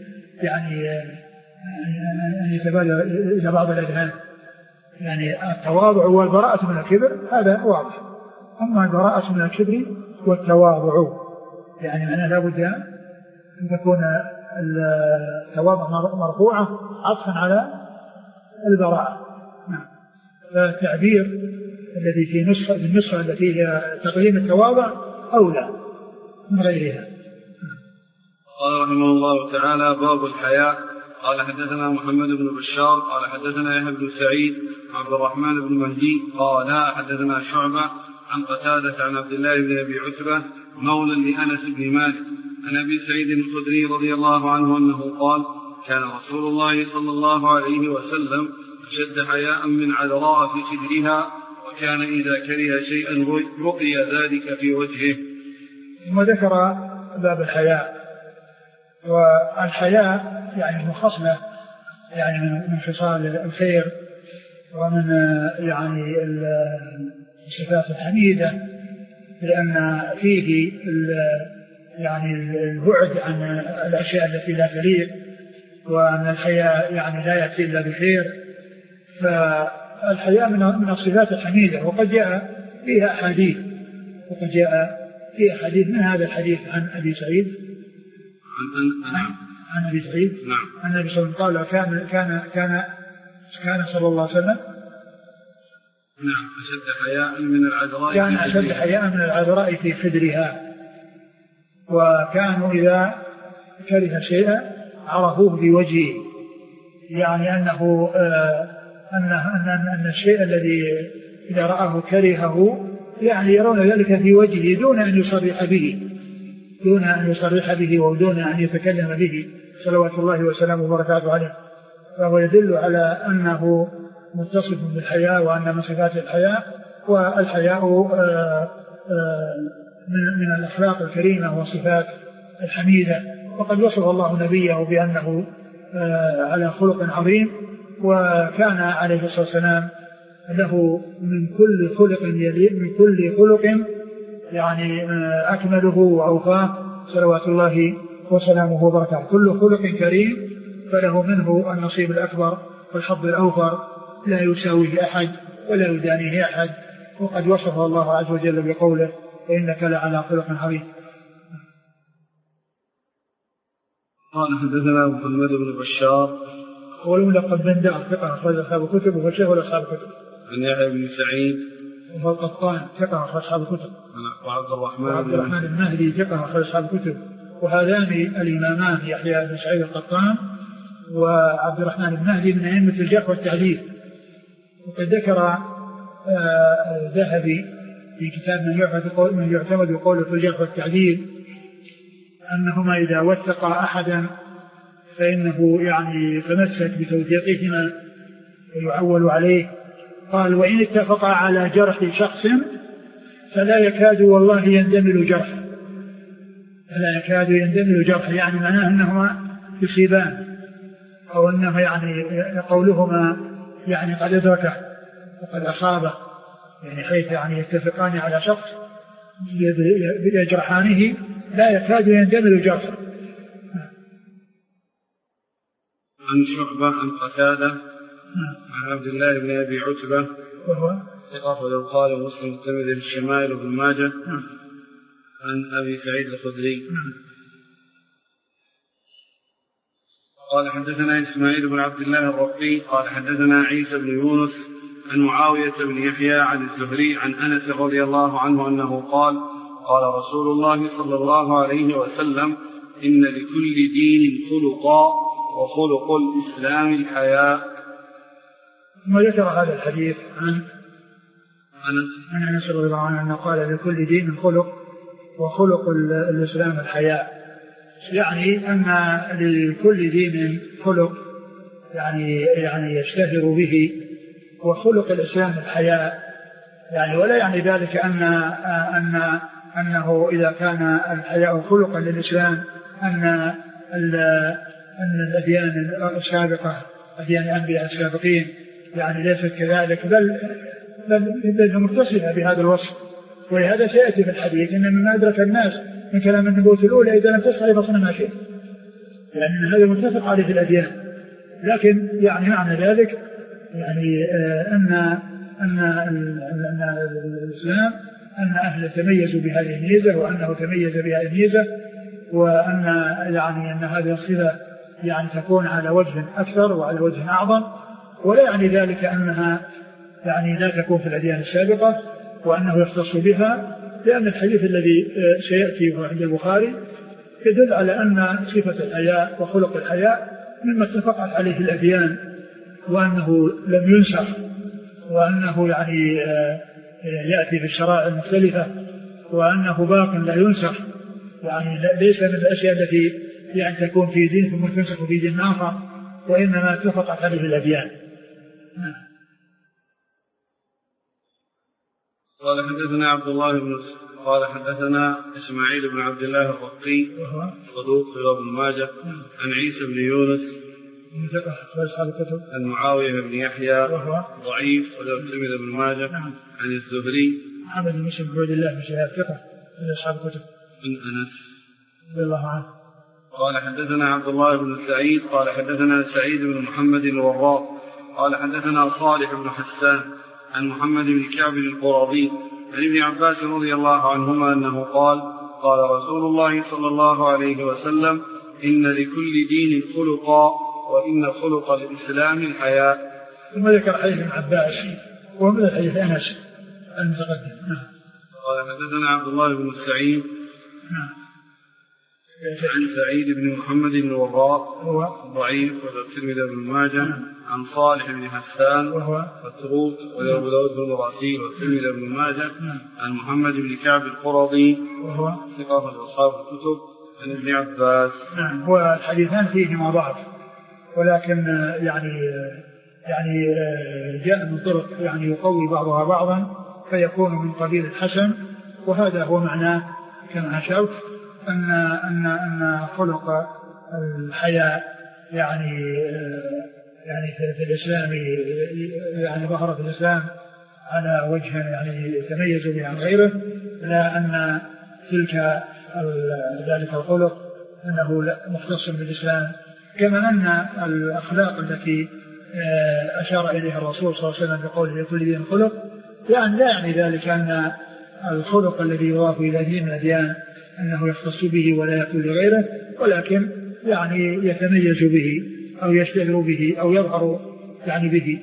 أن يتبادر إلى بعض الأذهان. يعني التواضع والبراءة من الكبر هذا واضح. أما البراءة من الكبر والتواضع يعني معناه لابد أن تكون التواضع مرفوعة عطفا على البراءة. فالتعبير الذي في النسخة التي هي تقديم التواضع أولى من غيرها. قال رحمه الله تعالى باب الحياء. قال حدثنا محمد بن بشار قال حدثنا يحيى بن سعيد عبد الرحمن بن مهدي قال حدثنا شعبة عن قتادة عن عبد الله بن أبي عتبة مولى لأنس بن مالك عن أبي سعيد الخدري رضي الله عنه أنه قال كان رسول الله صلى الله عليه وسلم أشد حياء من عذراء في صدرها، وكان إذا كره شيئا رؤي ذلك في وجهه. ثم ذكر باب الحياء. والحياء يعني من خصلة يعني من خصال الخير ومن يعني الصفات الحميدة، لأن فيه يعني البعد عن الأشياء التي لا تليق، وأن الحياء يعني لا يأتي إلا بخير. فالحياء من الصفات الحميدة، وقد جاء فيها أحاديث، من هذا الحديث عن أبي سعيد عن أبي سعيد أن النبي صلى الله عليه وسلم قال كان صلى الله عليه وسلم أشد حياء من العذراء، كان أشد حياء من العذراء في خدرها، وكانوا إذا كره شيئا عرفوه بوجهه، يعني أن الشيء الذي إذا رآه كرهه يعني يرون ذلك في وجهه دون أن يصرح به ودون أن يتكلم به صلوات الله وسلامه وبركاته عليه. فهو يدل على أنه متصف بالحياء، وأن من صفات الحياء، والحياء من الأخلاق الكريمة والصفات الحميدة. وقد وصف الله نبيه بأنه على خلق عظيم، وكان عليه الصلاة والسلام له من كل خلق يعني أكمله وأوفاه صلوات الله وسلامه وبركاته. كل خلق كريم فله منه النصيب الأكبر والحظ الأوفر، لا يساويه أحد ولا يدانيه أحد. وقد وصفه الله عز وجل بقوله وإنك لعلى خلق عظيم. قال حدثنا محمد بن بشار والملقب بن دار ثقة أخرج أصحاب الكتب وشيخ أصحاب الكتب. عن يحيى بن سعيد وهو القطان ثقة أخرج أصحاب الكتب. وعبد الرحمن المهدي ثقة أخرج أصحاب الكتب. وهذان الإمامان يحيى بن سعيد القطان وعبد الرحمن المهدي من أئمة الجرح والتعديل. وقد ذكر الذهبي في كتاب من يعتمد بقوله في الجرح والتعديل أنهما إذا وثقا أحدا فإنه يعني يتمسك بتوثيقهما ويعول عليه. قال وإن اتفقا على جرح شخص فلا يكاد والله يندمل جرح، يعني معناه أنهما يصيبان، أو أنه يعني قولهما يعني قد أدركه وقد أصابه، يعني حيث يعني يتفقان على شخص يجرحانه لا يكاد يندمل جرحه. عن شعبة عن قتادة عن عبد الله بن أبي عتبة وهو ثقة البخاري ومسلم والترمذي الشمائل وابن ماجه عن أبي سعيد الخدري قال حدثنا إسماعيل بن عبد الله الرقي قال حدثنا عيسى بن يونس عن معاوية بن يحيى عن الزهري عن أنس رضي الله عنه أنه قال قال رسول الله صلى الله عليه وسلم إن لكل دين خلقا وخلق الإسلام الحياء. ثم ذكر هذا الحديث عن أنس رضي الله عنه أنه قال لكل دين خلق وخلق الإسلام الحياء، يعني أن لكل دين خلق يعني يشتهر به، وخلق الإسلام الحياء، يعني ولا يعني ذلك أنه إذا كان الحياء خلقا للإسلام أن الأديان السابقة أديان الأنبياء السابقين يعني ليست كذلك، بل متصفة بهذا الوصف. ولهذا سيأتي في الحديث إن مما أدرك الناس من كلام النبوة الأولى إذا لم تفعل فصنع ما شئت، لأن هذا متفق عليه في الأديان. لكن يعني معنى ذلك يعني أن الإسلام أن أهل تميزوا بهذه الميزة، وأنه تميز بهذه الميزة، وأن يعني أن هذه الصفة يعني تكون على وجه أكثر وعلى وجه أعظم، ولا يعني ذلك أنها يعني لا تكون في الأديان السابقة وأنه يختص بها، لأن الحديث الذي سيأتي عند البخاري يدل على أن صفة الحياء وخلق الحياء مما اتفقت عليه الأديان، وأنه لم ينسخ، وأنه يعني يأتي في الشرائع المختلفة، وأنه باق لا ينسخ، يعني ليس من الأشياء التي يعني تكون في دين ثم تنسخ في دين آخر، وإنما اتفقت عليه الأديان. قال حدثنا عبد الله بن قال حدثنا إسماعيل بن عبد الله الرقي وهو صدوق في ابن ماجه عن عيسى بن يونس عن معاوية بن يحيى وهو ضعيف والترمذي بن ماجه عن الزهري محمد بن مسلم بن عبد الله بن شهاب ثقة من أصحاب الكتب عن أنس رضي الله عنه. قال حدثنا عبد الله بن سعيد قال حدثنا سعيد بن محمد الوراق قال حدثنا صالح بن حسان عن محمد بن كعب القرظي عن ابن عباس رضي الله عنهما أنه قال قال رسول الله صلى الله عليه وسلم إن لكل دين خلقا وإن خلق الإسلام الحياء. ثم ذكر حديث ابن عباس ومن الحديث أنس المتقدم. قال حدثنا عبد الله بن سعيد عن سعيد بن محمد الوراق هو ضعيف والترمذي بن ماجه عن صالح بن حسان وهو متروك وأبو داود بن راسيل والترمذي بن ماجه عن محمد بن كعب القرظي وهو ثقة أصحاب الكتب عن ابن عباس. والحديثان فيهما ضعف ولكن يعني جاء من طرق يعني يقوي بعضها بعضا فيكون من قبيل الحسن، وهذا هو معناه كما أشرت أن خلق الحياء يعني في الإسلام يعني ظهر في الإسلام على وجه يعني يتميز به عن غيره، لا أن ذلك الخلق أنه مختص بالإسلام، كما أن الأخلاق التي أشار إليها الرسول صلى الله عليه وسلم بقوله لكل دين خلق يعني لا يعني ذلك أن الخلق الذي يضاف إلى دين من الأديان أنه يختص به ولا يكون لغيره، ولكن يعني يتميز به أو يشتهر به أو يظهر يعني به.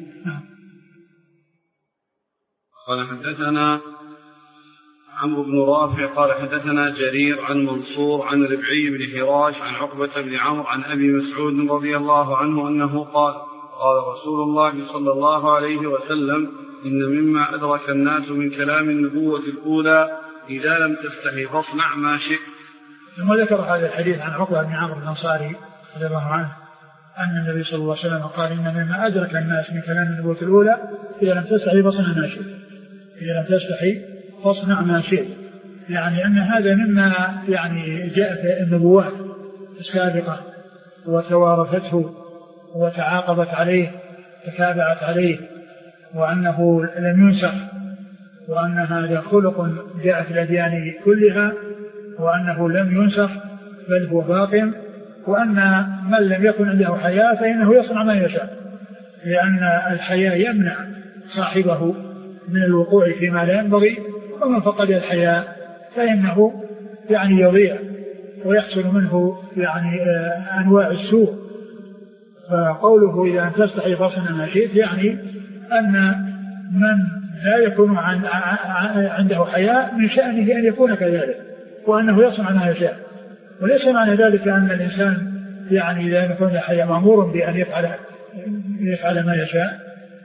قال حدثنا عمرو بن رافع قال حدثنا جرير عن منصور عن ربعي بن حراش عن عقبة بن عمرو عن أبي مسعود رضي الله عنه أنه قال قال رسول الله صلى الله عليه وسلم إن مما أدرك الناس من كلام النبوة الأولى إذا لم تستحي فاصنع ما شئت. ثم ذكر هذا الحديث عن عقبة بن عمرو الأنصاري رضي الله عنه أن النبي صلى الله عليه وسلم قال إن مما أدرك الناس من كلام النبوة الأولى إذا لم تستحي فاصنع ما شئت. إذا لم تستحي فاصنع ما شئت، يعني أن هذا مما يعني جاء في النبوات السابقة وتوارثته وتعاقبت عليه تتابعت عليه، وأنه لم ينسخ، وأن هذا خلق جاء في الأديان كلها، وأنه لم ينسخ بل هو باق، وأن من لم يكن عنده حياة فإنه يصنع ما يشاء، لأن الحياة يمنع صاحبه من الوقوع فيما لا ينبغي، ومن فقد الحياة فإنه يعني يضيع ويحصل منه يعني أنواع السوء. فقوله إذا أن تستحي فاصنع ما شئت يعني أن من لا يكون عنده حياء من شأنه أن يكون كذلك، وأنه يصنع ما يشاء، وليس معنى ذلك أن الإنسان يعني إذا يكون حياء مأمور بأن يفعل ما يشاء،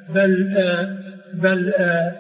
بل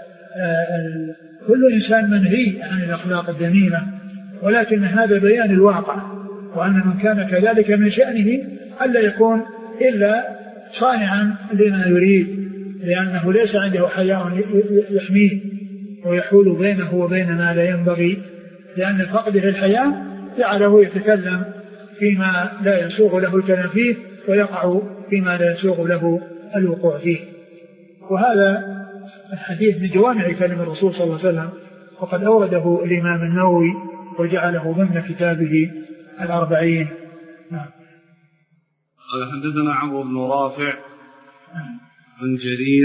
كل إنسان منهي عن الأخلاق الذميمة، ولكن هذا بيان الواقع، وأن من كان كذلك من شأنه ألا يكون إلا صانعا لما يريد، لأنه ليس عنده حياء يحميه ويحول بينه وبين ما لا ينبغي، لأن فقده الحياء جعله يتكلم فيما لا يسوغ له الكلام فيه ويقع فيما لا يسوغ له الوقوع فيه. وهذا الحديث من جوامع كلام الرسول صلى الله عليه وسلم، وقد أورده الإمام النووي وجعله ضمن كتابه الأربعين. قال حدثنا عمرو بن رافع عن جرير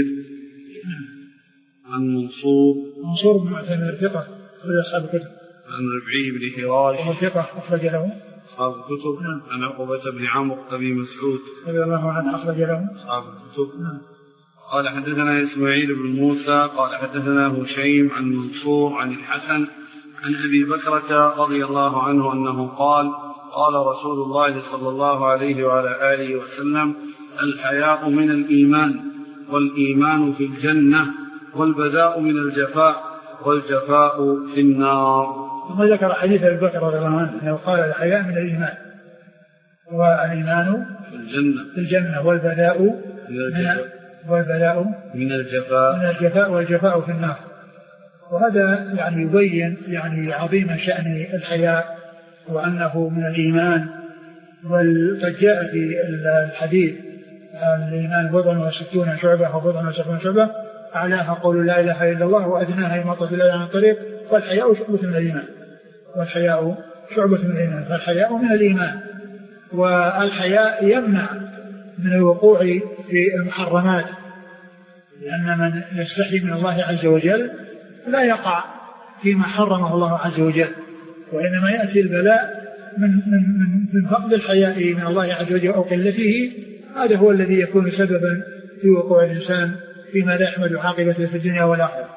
عن منصور بن معتمر ثقة أخرج أصحاب الكتب، عن ربعي بن حراش وهو ثقة أخرج له أصحاب الكتب، عن عقبة بن عمرو أبي مسعود رضي الله عنه أخرج له أصحاب الكتب. قال حدثنا إسماعيل بن موسى قال حدثنا هشيم عن منصور عن الحسن عن أبي بكرة رضي الله عنه أنه قال قال رسول الله صلى الله عليه وعلى آله وسلم الحياء من الإيمان، والإيمان في الجنة، والبذاء من الجفاء، والجفاء في النار. ثم ذكر حديث أبي بكر رضي الله عنه قال الحياء من الإيمان، والإيمان في الجنة، والبذاء من الجفاء، والجفاء في النار. وهذا يعني يبين يعني عظيم شأن الحياء وأنه من الإيمان. وقد جاء في الحديث الإيمان 67 شعبة أو 67 شعبة، أعلاها قول لا إله إلا الله وأدناها إماطة الأذى عن الطريق، والحياء شعبة من الإيمان. والحياء شعبة من الإيمان، فالحياء من الإيمان. والحياء يمنع من الوقوع في المحرمات، لأن من يستحي من الله عز وجل لا يقع فيما حرمه الله عز وجل، وإنما يأتي البلاء من فقد الحياء من الله عز وجل أو قلته. هذا هو الذي يكون سببا في وقوع الإنسان فيما لا يحمد عاقبته في الدنيا والآخرة.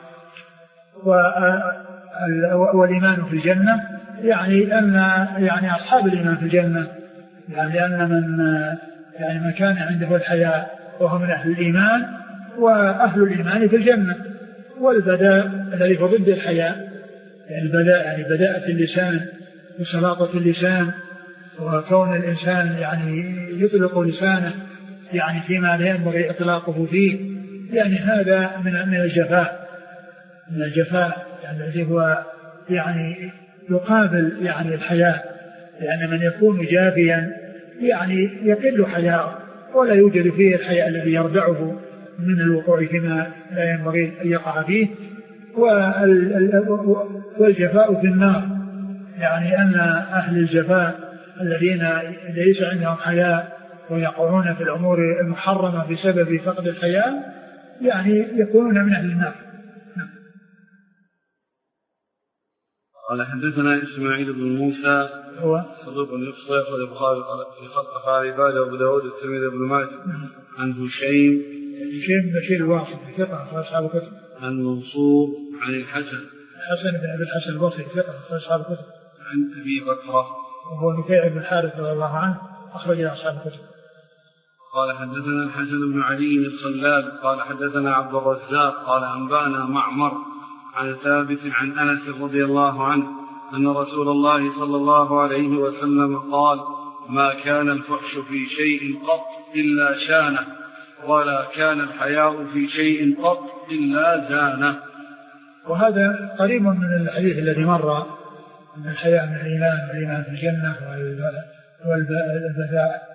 والإيمان في الجنة يعني أن يعني أصحاب الإيمان في الجنة، يعني أن من كان عنده الحياء وهو من أهل الإيمان، وأهل الإيمان في الجنة. والبداء الذي هو ضد الحياء، يعني البداء يعني بداءة اللسان وسلاطة اللسان، وكون الإنسان يعني يطلق لسانه يعني فيما لا ينبغي إطلاقه فيه، يعني هذا من الجفاء، من الجفاء يعني الذي هو يعني يقابل يعني الحياء، لأن من يكون جافيا يعني يقل حياءه ولا يوجد فيه الحياء الذي يردعه من الوقوع فيما لا ينبغي أن يقع فيه. والجفاء في النار، يعني أن أهل الجفاء الذين ليس عندهم حياء ويقعون في الأمور المحرمة بسبب فقد الحياء يعني يكونون من أهل النار. قال حدثنا إسماعيل بن موسى هو صدوق يخطئ أخرج البخاري في خط أفعال عباده وأبو داود والترمذي بن ماجه. عن هشيم بن بشير الواصل ثقة أصحاب الكتب. عن منصور عن الحسن بن أبي الحسن البصري ثقة أصحاب الكتب. عن أبي بكر وهو نفيع بن الحارث رضي الله عنه أخرج أصحاب الكتب. قال حدثنا الحسن بن علي الصلاب قال حدثنا عبد الرزاق قال أنبأنا معمر عن ثابت عن أنس رضي الله عنه أن رسول الله صلى الله عليه وسلم قال: ما كان الفحش في شيء قط إلا شانه، ولا كان الحياء في شيء قط إلا زانه. وهذا قريب من الحديث الذي مر أن الحياء من الإيمان والإيمان في الجنة، والبذاء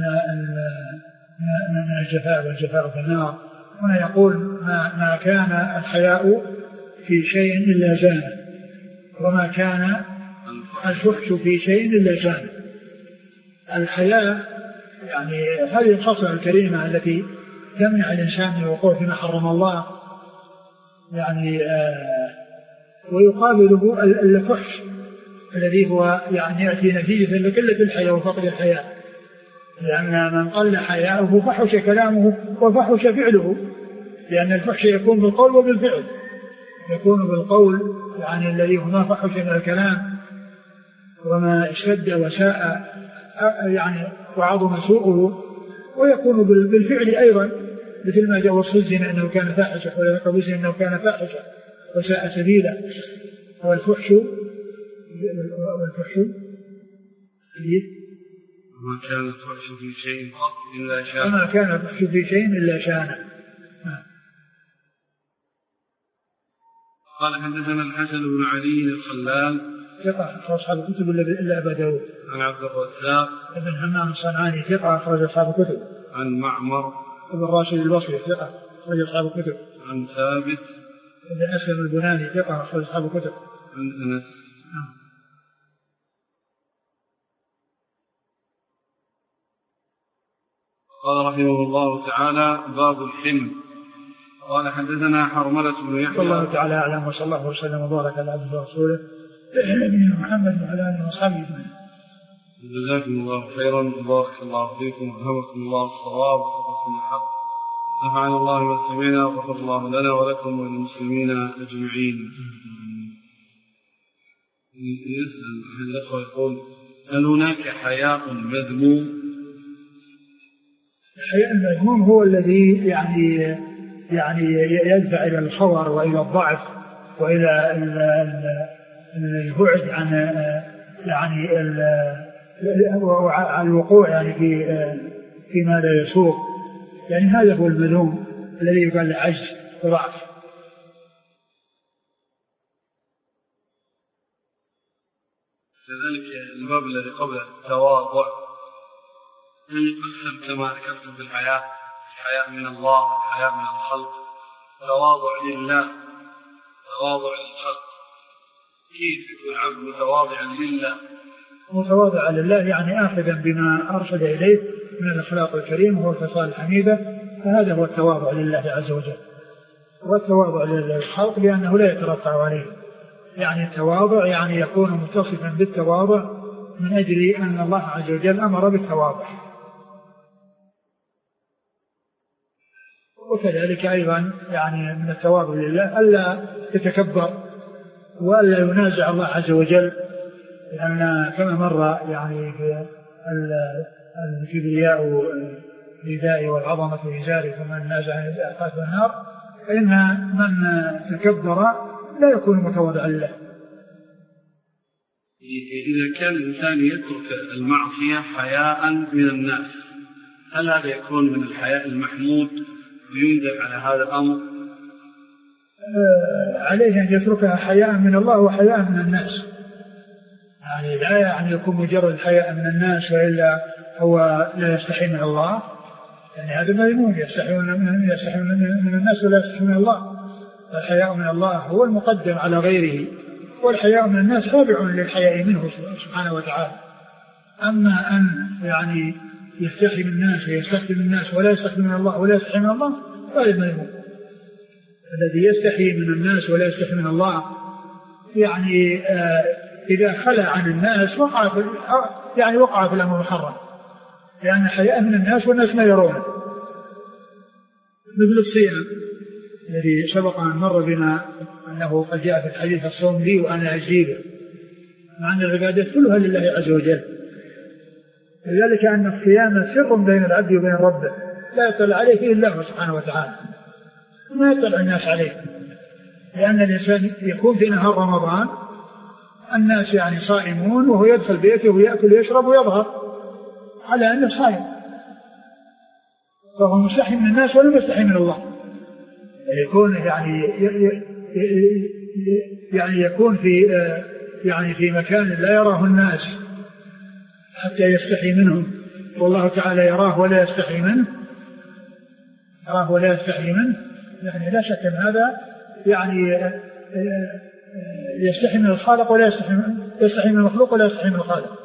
من الجفاء والجفاء في النار. هنا يقول ما كان الحياء في شيء إلا زانه، وما كان الفحش في شيء إلا زانه. الحياء يعني هذه الخصلة الكريمة التي تمنع الإنسان من الوقوع فيما حرم الله، يعني ويقابله الفحش الذي هو يعني يأتي نتيجة لقلة الحياء وفقد الحياء، لأن من قل حياءه فحش كلامه وفحش فعله، لأن الفحش يكون بالقول وبالفعل. يكون بالقول يعني الذي هو ما فحش من الكلام وما اشتد وساء يعني وعظم سوءه، ويكون بالفعل أيضا، مثل ما جاء وصف الزنا أنه كان فاحشة، ولا يقول الزنا أنه كان فاحشة وساء سبيلا. والفحش ما كان الفحش في شيء قط إلا شانه، وما كان الفحش في شيء إلا شانه. قال حدثنا الحسن بن علي الخلال ثقة أصحاب الكتب إلا أبا داود. عن عبد الرزاق ابن همام الصنعاني ثقة أخرج أصحاب الكتب. عن معمر ابن راشد البصري ثقة أخرج أصحاب الكتب. عن ثابت ابن أسلم البناني ثقة أخرج أصحاب الكتب. عن أنس. قال رحمه الله تعالى: باب الحلم. قال حدثنا حرملة بن يحيى. الله تعالى أعلم، وصلى الله وسلم وبارك على عبده ورسوله نبينا محمد وعلى آله وصحبه أجمعين. جزاكم الله خيرا، بارك الله فيكم، وفقكم الله الصواب وفقكم الحق، نفعنا الله وسمعنا، وغفر الله لنا ولكم وللمسلمين أجمعين. يسأل أحد الأخوة يقول: هل هناك حياء مذموم؟ الحياء المذموم هو الذي يعني يدفع إلى الخور وإلى الضعف وإلى البعد عن يعني الوقوع يعني فيما لا يسوق. يعني هذا هو المذموم الذي يقال له عجز وضعف. كذلك الباب الذي قبل التواضع يقسم كما ذكرتم في الحياء من الله، الحياء من الخلق، تواضع لله، تواضع للخلق. كيف يكون العبد متواضعا لله؟ متواضعا لله يعني آخذا بما أرشد إليه من الأخلاق الكريمة والخصال الحميدة، فهذا هو التواضع لله عز وجل. والتواضع للخلق لأنه لا يترتع عليه، يعني التواضع يعني يكون متصفا بالتواضع من أجل أن الله عز وجل أمر بالتواضع. وكذلك أيضا يعني من التواضع لله ألا يتكبر وألا ينازع الله عز وجل، لأن كما مر يعني في الكبرياء والرداء والعظمة إزاري فمن نازع قاتل النار، فإن من تكبر لا يكون متواضعا لله. إذا كان الإنسان يترك المعصية حياء من الناس، هل هذا يكون من الحياء المحمود ويندب على هذا الأمر؟ عليه أن يتركها حياء من الله وحياء من الناس، يعني لا يعني يكون مجرد حياء من الناس وإلا هو لا يستحي من الله، يعني هذا مذموم، يستحي من الناس ولا يستحي من الله. الحياء من الله هو المقدم على غيره، والحياء من الناس تابع للحياء منه سبحانه وتعالى. أما أن يعني يستحي من الناس ويستحي من الناس ولا يستحي من الله ولا يستحي من الله، هذا مذموم. الذي يستحي من الناس ولا يستحي من الله يعني إذا خلى عن الناس وقع في الأمر المحرم، لأن حياء من الناس والناس ما يرونه، مثل الصيام الذي سبق أن مر بنا أنه قد جاء في الحديث الصوم لي وأنا أجزيه، مع أن العبادات كلها لله عز وجل. لذلك أن الصيام سر بين العبد وبين ربه لا يطلع عليه فيه الله سبحانه وتعالى، ما يطلع الناس عليه، لأن الإنسان يكون في نهار رمضان الناس يعني صائمون وهو يدخل بيته ويأكل ويشرب ويظهر على أنه صائم، فهو مستحي من الناس ولا مستحي من الله. يكون يعني يكون في مكان لا يراه الناس حتى يستحي منهم، والله تعالى يراه ولا يستحي منه، يعني لا شك أن هذا يعني يستحي من الخالق ولا يستحي من المخلوق ولا يستحي من الخالق.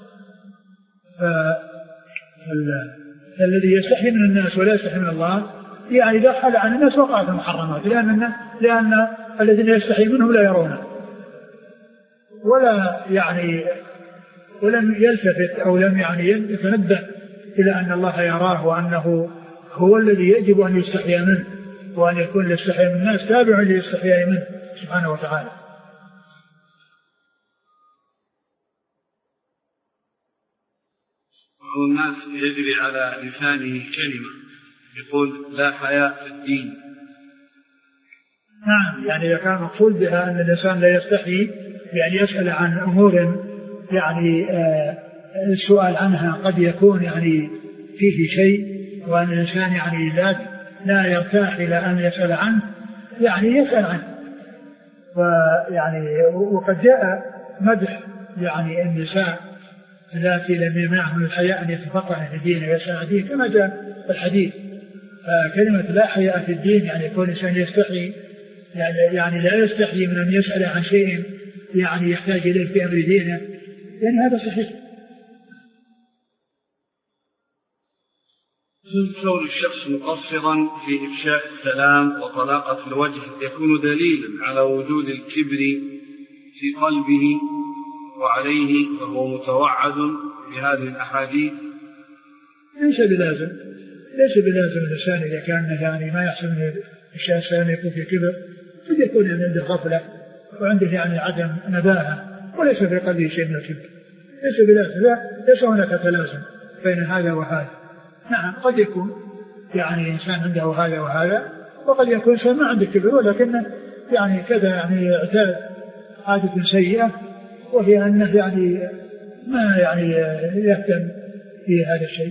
الذي يستحي من الناس ولا يستحي من الله يعني إذا خلى عن الناس وقع في المحرمات، لأن الذين يستحي منهم لا يرونه ولا يعني ولم يلتفت أو لم يعني يتنبه إلى أن الله يراه وأنه هو الذي يجب أن يستحيا منه، وأن يكون الاستحياء من الناس تابع للاستحياء منه سبحانه وتعالى. الناس يجري على لسانه كلمة يقول لا حياء في الدين. نعم، يعني إذا كان مقصود بها أن الإنسان لا يستحي يعني يسأل عن أمور يعني السؤال عنها قد يكون يعني فيه شيء، وأن الإنسان يعني لا يرتاح إلى أن يسأل عنه، يعني يسأل عنه. وقد جاء مدح يعني النساء التي لم يمنعهم الحياء أن يتفقهن في الدين ويسأل عن الدين كما جاء في الحديث. كلمة لا حياء في الدين يعني يكون الإنسان يستحي، يعني لا يستحي من أن يسأل عن شيء يعني يحتاج إليه في أمر دينه، يعني هذا صحيح. كون الشخص مقصرا في إفشاء السلام وطلاقة الوجه يكون دليلا على وجود الكبر في قلبه وعليه وهو متوعد بهذه الأحاديث؟ ليس بلازم الإنسان إذا كان يعني ما يحصل من إفشاء السلام يكون في كبر، قد يكون عنده غفلة وعنده يعني عدم نباهة وليس في قلبه شيء من الكبر، ليس بلازم، ليس هناك تلازم بين هذا وهذا. نعم، قد يكون يعني إنسان عنده هذا وهذا، وقد يكون إنسان ما عنده كبر ولكن يعني كذا يعني اعتاد عادة سيئة، وهي أنه يعني ما يعني يهتم في هذا الشيء.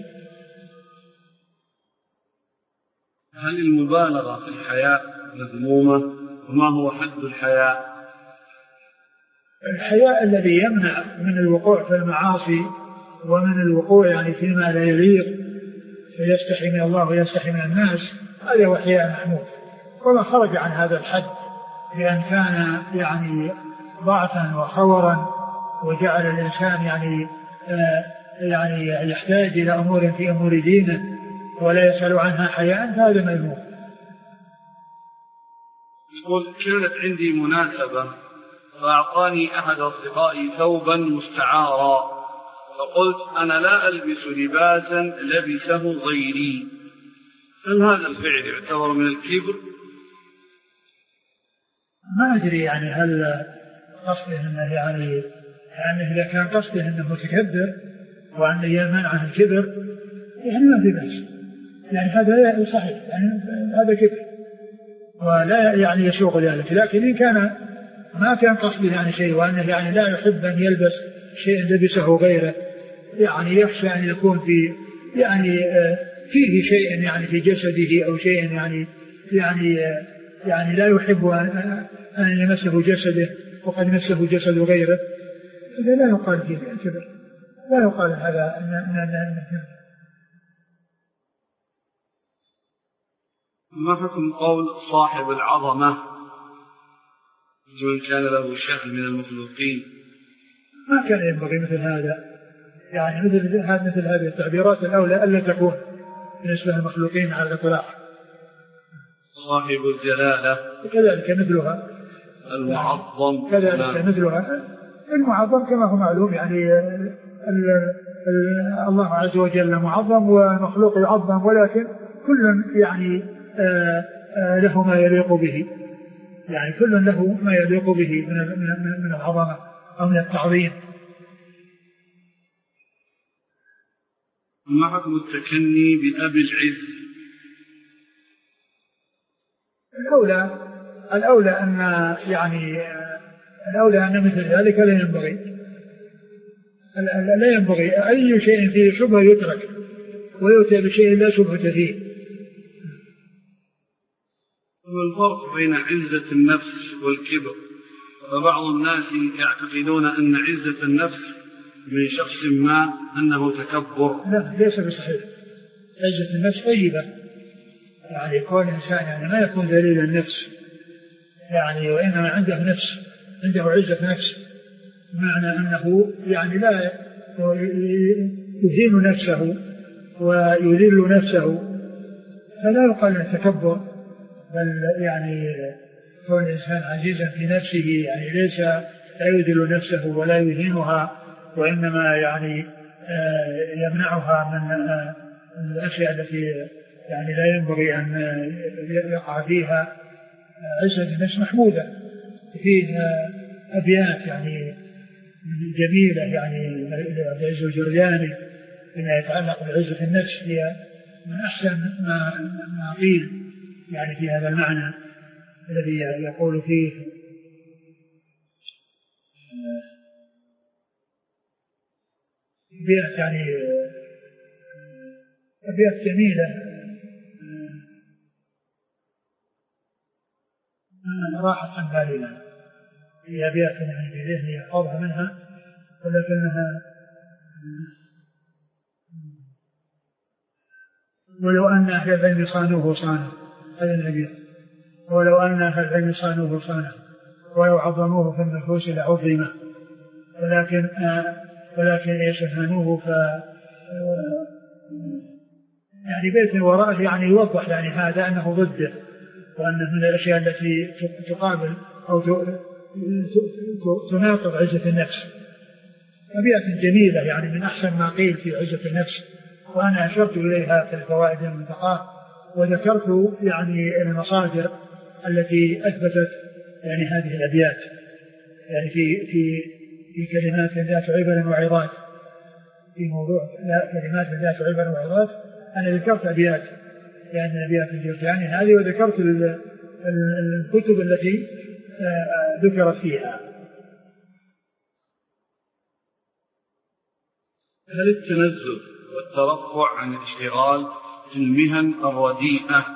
هل المبالغة في الحياء مذمومة؟ وما هو حد الحياء؟ الحياء الذي يمنع من الوقوع في المعاصي ومن الوقوع يعني فيما لا يليق، فيستحي من الله ويستحي من الناس، هذا هو حياء محمود. وما خرج عن هذا الحد بأن كان يعني ضعفا وخورا وجعل الإنسان يعني يحتاج إلى أمور في أمور دينه ولا يسأل عنها حياء، هذا مذموم. يقول كانت عندي مناسبة فأعطاني أحد أصدقائي ثوبا مستعارا، فقلت أنا لا ألبس لباسا لبسه غيري، هل هذا الفعل يعتبر من الكبر؟ ما أدري يعني هل قصده أنه يعني إذا كان قصده أنه متكبر وأنه يمنع عن الكبر يعني ما في بأس، يعني هذا صحيح، يعني هذا كبر ولا يعني يسوق ذلك. لكن إن كان ما كان قصده يعني شيء وأنه يعني لا يحب أن يلبس شيء لبسه غيره، يعني يخشى أن يكون في يعني فيه شيء يعني في جسده أو شيء يعني لا يحب أن يمسه جسده وقد مسه جسد غيره، إذا لا يقال فيه كبر، لا يقال هذا أن ما حكم قول صاحب العظمة من كان له شأن من المخلوقين؟ ما كان ينبغي مثل هذا، يعني مثل هذه التعبيرات الأولى ألا تكون بالنسبة للمخلوقين على الإطلاق. صاحب الجلالة كذلك مثلها المعظم، كذلك مثلها المعظم كما هو معلوم، يعني الله عز وجل معظم ومخلوق يعظم، ولكن كل يعني له ما يليق به، يعني كل له ما يليق به من العظمة أو من التعظيم. ما حكم التكني بأبي العز؟ الأولى أن مثل ذلك لا ينبغي أي شيء فيه شبهة يترك ويؤتى بشيء لا شبهة فيه. والفرق بين عزة النفس والكبر، فبعض الناس يعتقدون أن عزة النفس من شخص ما أنه تكبر. لا، ليس بصحيح. عزة النفس طيبة، يعني يكون الإنسان يعني ما يكون ذليل النفس، يعني وإنما عنده عزة نفس، معنى أنه يعني لا يهين نفسه ويذل نفسه، فلا يقال أنه تكبر، بل يعني كون الإنسان عزيزا في نفسه يعني ليس لا يذل نفسه ولا يهينها، وإنما يعني يمنعها من الأشياء التي يعني لا ينبغي أن يقع فيها. عزة النفس محمودة، فيه أبيات يعني جميلة يعني عز الجرجاني بما يتعلق بعزة النفس، هي من أحسن ما قيل يعني في هذا المعنى الذي يقول فيه أبيات يعني أبيات جميلة راحت عن بالنا، هي أبيات يعني في ذهني أحفظها منها، ولكنها ولو أن أهل العلم صانوه صانه، هذا النبي، ولو أن أهل العلم صانوه صانه ولو عظموه في النفوس لعظمه، ولكن يشهنوه يعني بيت وراءه يعني يوضح يعني هذا أنه ضده، وأنه من الأشياء التي تقابل أو تناقض عزة النفس. أبيات جميلة يعني من أحسن ما قيل في عزة النفس، وأنا أشرت إليها في الفوائد المنتقاة، وذكرت يعني المصادر التي أثبتت يعني هذه الأبيات، يعني في كلمات ذات عبر وعظات، في موضوع كلمات ذات عبر وعظات أنا ذكرت أبيات يعني أبيات الجرجاني هذه، وذكرت الكتب التي ذكرت فيها. هل التنزل والترفع عن الاشتغال في المهن الرديئة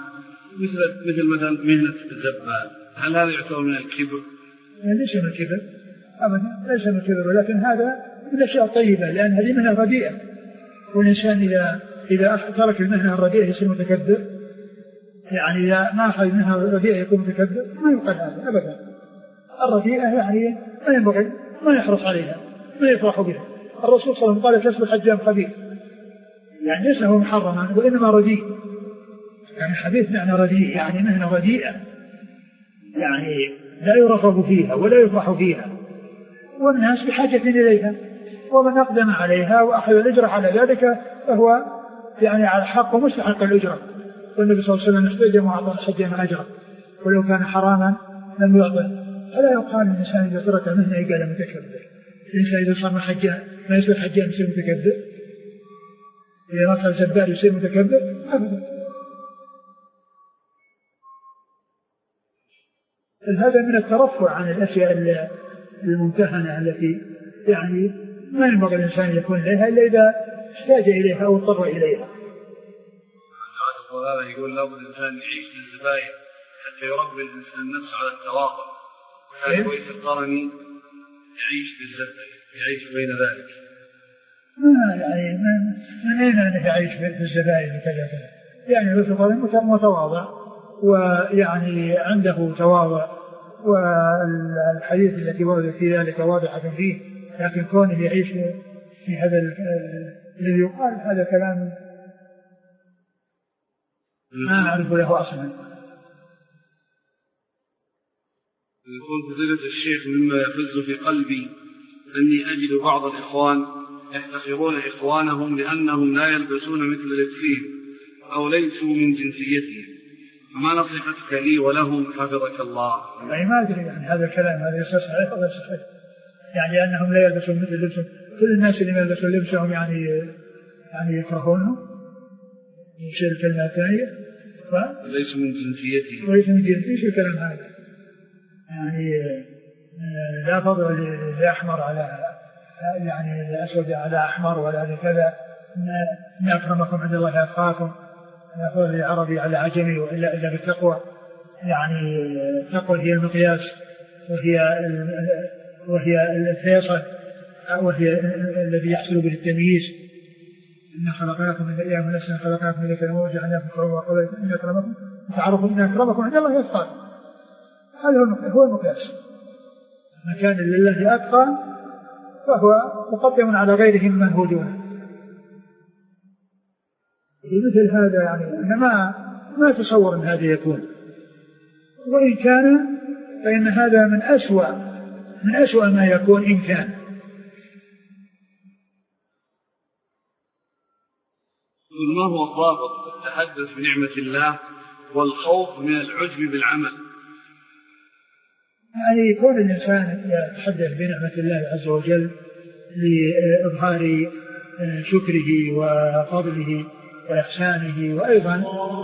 مثل مثلا مهنة الزبال، هل هذا يعتبر من الكبر؟ ليس من الكبر، أبدا ليس من كبر، ولكن هذا من الأشياء الطيبة، لأن هذه منها رديئة، والإنسان إذا ترك المهنة الرديئة يصير متكبر، يعني إذا ما أخذ منها رديئة يكون متكبر، ما يقال هذا أبدا. الرديئة يعني ما ينبغي، ما يحرص عليها، ما يفرح بها. الرسول صلى الله عليه وسلم قال كسب الحجام خبيث، يعني ليس هو محرما وإنما رديء، يعني حديث معنى رديء يعني مهنة رديئة، يعني لا يرغب فيها ولا يفرح فيها، والناس بحاجة إليها، ومن أقدم عليها وأخذ الأجر على ذلك فهو يعني على حق ومستحق الأجرة، والنبي صلى الله عليه وسلم احتجم وأعطى الحجام أجرا ولو كان حراما لم يعطه. فلا يقال الإنسان إذا ترك مهنة قال متكبر، الإنسان إذا صار حجام ما يصير حجام يصير متكبر، إذا رفع الزبال يصير متكبر أبدا. هذا من الترفع عن الأشياء الممتهنة التي يعني ما ينبغي الإنسان يكون إليها إلا إذا احتاج إليها أو اضطر إليها. هذا يقول لابد الإنسان يعيش للزبائن حتى يربي الإنسان نفسه على التواضع، وهذا كويس القرني يعيش للزبائن، يعيش بين ذلك. يعني من أين أنه يعيش في الزبائن كذا كذا؟ يعني الرجل متواضع ويعني عنده تواضع، والحديث التي ورد في ذلك واضحة فيه، لكن كونه يعيش في هذا الذي يقال هذا كلام ما أعرف له أصلا. يقول فضيلة الشيخ مما يفز في قلبي أني أجد بعض الإخوان يحتقرون إخوانهم لأنهم لا يلبسون مثل لبسهم أو ليسوا من جنسيتهم، فما نصيحتك لي ولهم حفظك الله؟ يعني ما أدري يعني هذا الكلام هذا صحيح ولا صحيح؟ يعني أنهم لا يلبسون مثل لبسهم، كل الناس اللي ما يلبسون لبسهم يعني يكرهونهم، يصير الكلمة الثانية ليس من جنسيته، وليس من جنسيته. ايش الكلام هذا؟ يعني لا فضل لأحمر على يعني الأسود على أحمر ولا كذا، إن أكرمكم عند الله أتقاكم، لا فضل للعربي على عجمي إلا بالتقوى. يعني التقوى هي المقياس وهي الفيصل، وهي الذي يحصل به التمييز. إن خلقناكم من أيام ونسنا خلقناكم من ذكر وجعلناكم شعوبا وقبائل إن أكرمكم تعرفوا إن أكرمكم عند الله أتقاكم. هذا هو المقياس. من كان لله أتقى فهو مقدم على غيره ممن هو دونه. مثل هذا يعني أنا ما أتصور أن هذا يكون، وإن كان فإن هذا من أسوأ ما يكون إن كان. ما هو الضابط التحدث بنعمة الله والخوف من العجب بالعمل؟ يعني يكون الإنسان يتحدث بنعمة الله عز وجل لإظهار شكره وفضله وإحسانه، وأيضا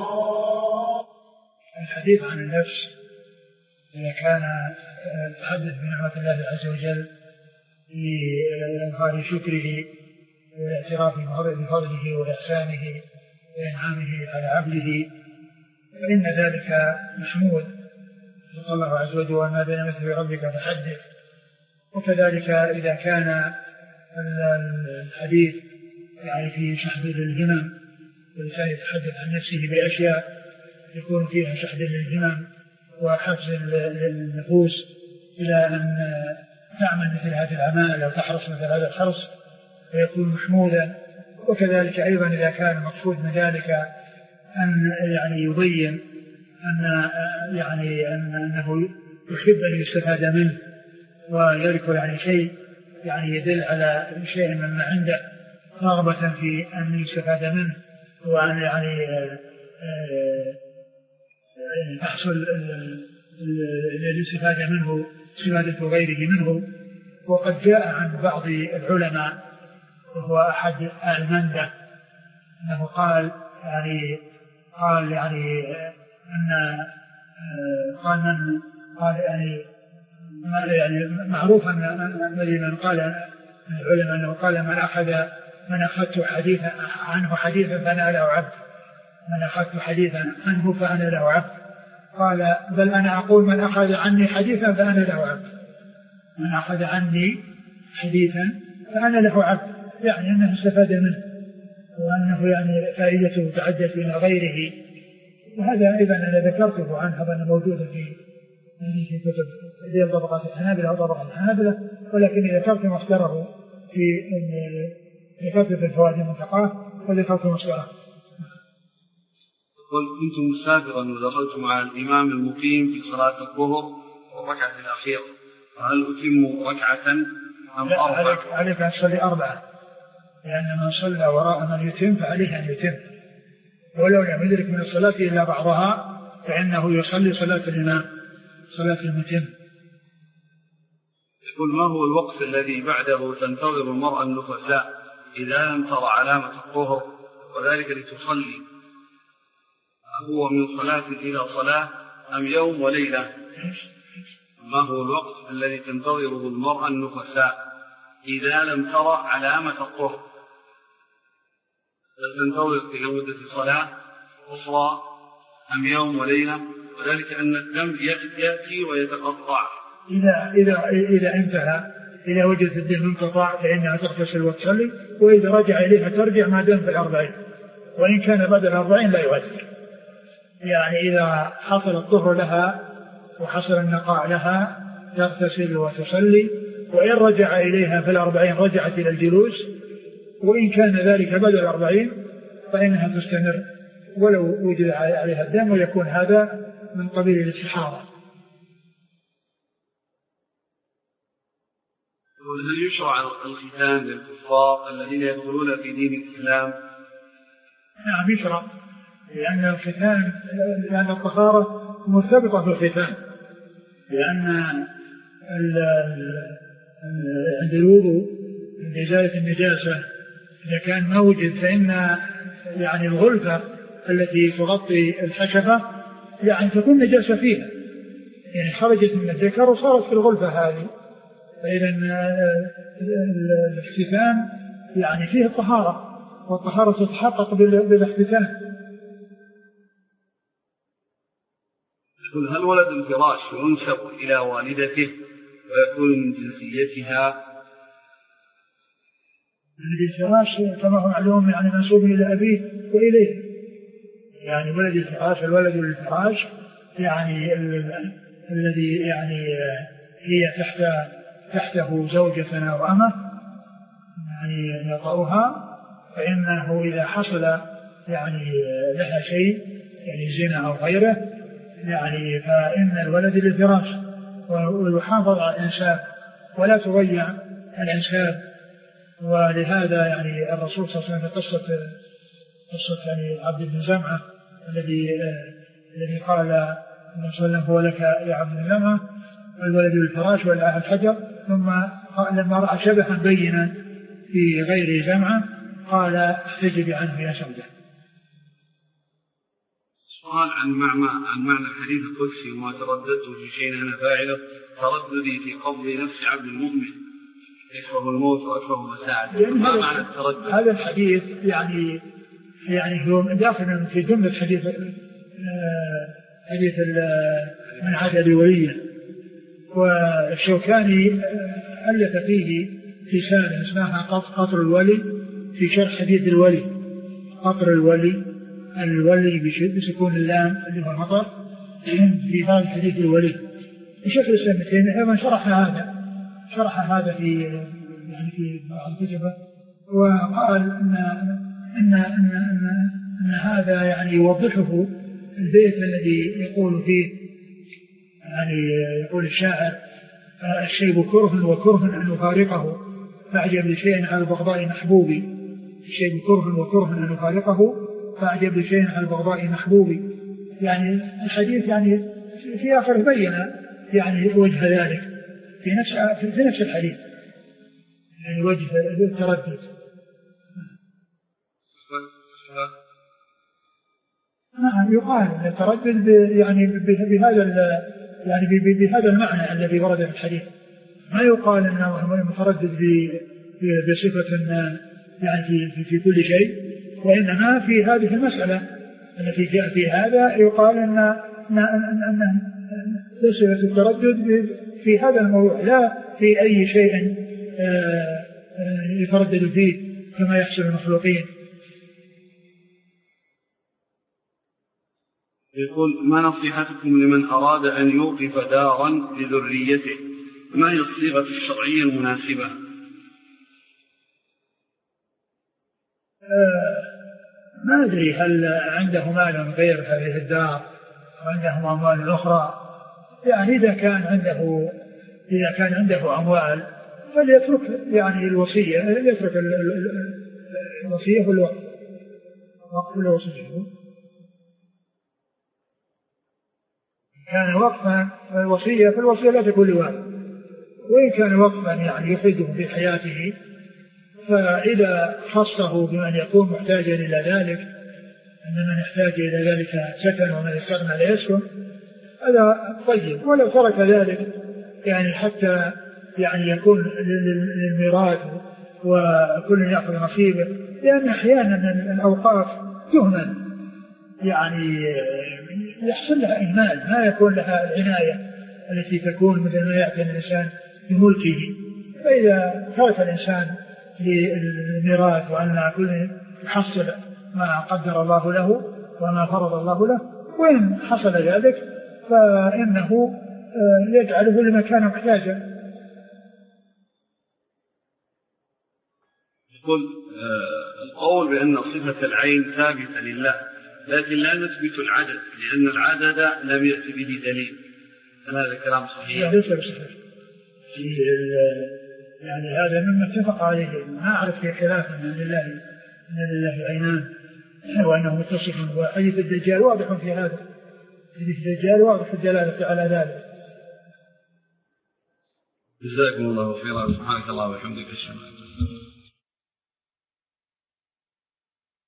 الحديث عن النفس إذا كان يتحدث بنعمة الله عز وجل لإظهار شكره والاعتراف بفضله وإحسانه وإنعامه على عبده، فإن ذلك محمود. قال الله عز وجل وما بنعمة ربك فحدث. وكذلك إذا كان الحديث يعني في شحذ للهمم، والإنسان يتحدث عن نفسه بأشياء يكون فيها شحذ للهمم وحفز للنفوس إلى أن تعمل مثل هذه الأعمال أو تحرص مثل هذا الحرص ويكون محمودا. وكذلك أيضا إذا كان مقصود من ذلك أن يعني يبين أنه يحب أن يستفاد منه ويذكر يعني شيء يعني يدل على شيء مما عنده رغبة في أن يستفاد منه، وأن يعني تحصل الاستفادة منه استفادة غيره منه. وقد جاء عن بعض العلماء وهو أحد المندة أنه قال يعني معروف أن من قال العلماء أنه قال من أخذت حديثا عنه حديثا فأنا له عبد، من أخذت حديثا عنه فأنا له عبد. قال بل أنا أقول من أخذ عني حديثا فأنا له عبد. من أخذ عني حديثا فأنا له عبد، يعني أنه استفاد منه وأنه يعني فائدته تعدت إلى غيره. وهذا أيضا أنا ذكرته عنه أنه موجود في كتب زي طبقات الحنابلة أو طبقات الحنابلة، ولكن ذكرت مصدره ذكرت في الفوائد المنتقاة وذكرت مصدره. قل كنت مسافرا ودخلت مع الإمام المقيم في صلاة الظهر والركعة الأخيرة، هل أتم ركعة أم أربعة؟ عليك أن تصلي 4، لأن من صلى وراء من يتم فعليه أن يتم، ولو لم يدرك من الصلاة إلا بعضها فإنه يصلي صلاة الإمام صلاة المتم. يقول ما هو الوقت الذي بعده تنتظر المرأة النفساء إذا لم ترى علامة الظهر وذلك لتصلي؟ هو من صلاة إلى صلاة أم يوم وليلة؟ ما هو الوقت الذي تنتظره المرأة النفساء إذا لم ترى علامة الطهر؟ تنتظر في مدة صلاة أخرى أم يوم وليلة؟ وذلك أن الدم يأتي ويتقطع. إذا انتهى، إذا وجدت الدم انقطاع فإنها تغتسل وتصلي، وإذا رجع إليها ترجع ما دام في 40، وإن كان بعد 40 لا يؤثر. يعني إذا حصل الطهر لها وحصل النقاء لها تغتسل وتصلي، وإن رجع إليها في 40 رجعت إلى الجلوس، وإن كان ذلك بعد 40 فإنها تستمر ولو وجد عليها الدم، ويكون هذا من قبيل الاستحاضة. هل يشرع الختان للكفار الذين يدخلون في دين الإسلام؟ نعم يشرع، لأن الختان لأن الطهارة مرتبطة بالختان، لأن عند الوضوء عند إزالة النجاسة إذا كان ما وجد فإن يعني الغلفة التي تغطي الحشفة يعني تكون نجاسة فيها، يعني خرجت من الذكر وصارت في الغلفة هذه، فإذا الاختتان يعني فيه الطهارة، والطهارة تتحقق بالاختتان. هل ولد الفراش ينسب إلى والدته ويكون من جنسيتها؟ الفراش كما هو معلوم يعني منسوب إلى أبيه وإليه، يعني ولد الفراش الولد للفراش يعني الذي يعني هي تحته زوجة أو أمة يعني يطأها، فإنه إذا حصل يعني لها شيء يعني زنا أو غيره يعني فإن الولد للفراش، ويحافظ على الإنساب ولا تضيع الإنساب. ولهذا يعني الرسول صلى الله عليه وسلم في قصة يعني عبد بن زمعة الذي قال النبي صلى الله عليه وسلم هو لك يا عبد بن زمعة الولد للفراش والآه الحجر، ثم لما رأى شبها بينا في غير زمعة قال احتجبي عنه يا سودة. سؤال عن معنى الحديث القدسي: وما ترددت في شيء أنا فاعله ترددي في قبض نفس عبد المؤمن يكره الموت وأكره مساعده. ما معنى التردد؟ هذا الحديث يعني هو داخل في جملة حديث من عدد وليا، والشوكاني ألف فيه رسالة اسمها قطر الولي في شرح حديث الولي. قطر الولي بسكون اللام اللي هو المطر في هذا حديث الولي. الشيخ الإسلام ابن تيمية أيضا شرح هذا في بعض كتبه، وقال إن هذا يعني يوضحه البيت الذي يقول فيه يعني يقول الشاعر: الشيب كره وكره أن نفارقه فأعجب لشيء على البغضاء محبوبي. الشيب كره وكره أن نفارقه فأعجب لشيء على البغضاء محبوبي. يعني الحديث يعني في آخر بين يعني وجه ذلك في نفس الحديث، يعني وجه التردد. نعم يقال التردد يعني بهذا المعنى الذي ورد في الحديث، ما يقال انه متردد بصفة يعني في كل شيء، وإنما في هذه المسألة التي جاء في هذا يقال أن صفة التردد في هذا الموضوع في أي شيء يتردد فيه كما يحصل المخلوقين. يقول: ما نصيحتكم لمن أراد أن يوقف دارا لذريته؟ ما هي الصيغة الشرعية المناسبة؟ ما أدري هل عنده مال غير هذه الدار وعنده أموال أخرى. يعني إذا كان عنده أموال فليترك يعني الوصية، يترك الوصية في الوقت الوصية. كان وقفا الوصية فالوصية لا تكون لوارث، وإن كان وقفا يعني يفيده في حياته فإذا خصه بمن يكون محتاجا إلى ذلك، أن من يحتاج إلى ذلك سكن ومن يستغنى لا يسكن، هذا طيب. ولو ترك ذلك يعني حتى يعني يكون للميراث وكل يأخذ نصيبه، لأن أحيانا الأوقاف تهمل، يعني يحصل لها إهمال، ما يكون لها العناية التي تكون مثل ما يأتي الإنسان بملكه. فإذا ترك الإنسان للميراث وأن كل يحصل ما قدر الله له وما فرض الله له، وإن حصل ذلك فإنه يجعله لما كان محتاجا. يقول: القول بأن صفة العين ثابتة لله لكن لا نثبت العدد لأن العدد لم يأتي به دليل، هل هذا كلام صحيح؟ ليس بصحيح. يعني هذا مما اتفق عليه، ما أعرف في خلاف أن لله عينان وأنه متصف، وحديث الدجال واضح في هذا، حديث الدجال واضح في الدلالة على ذلك. جزاكم الله خيرا. سبحانك اللهم وبحمدك.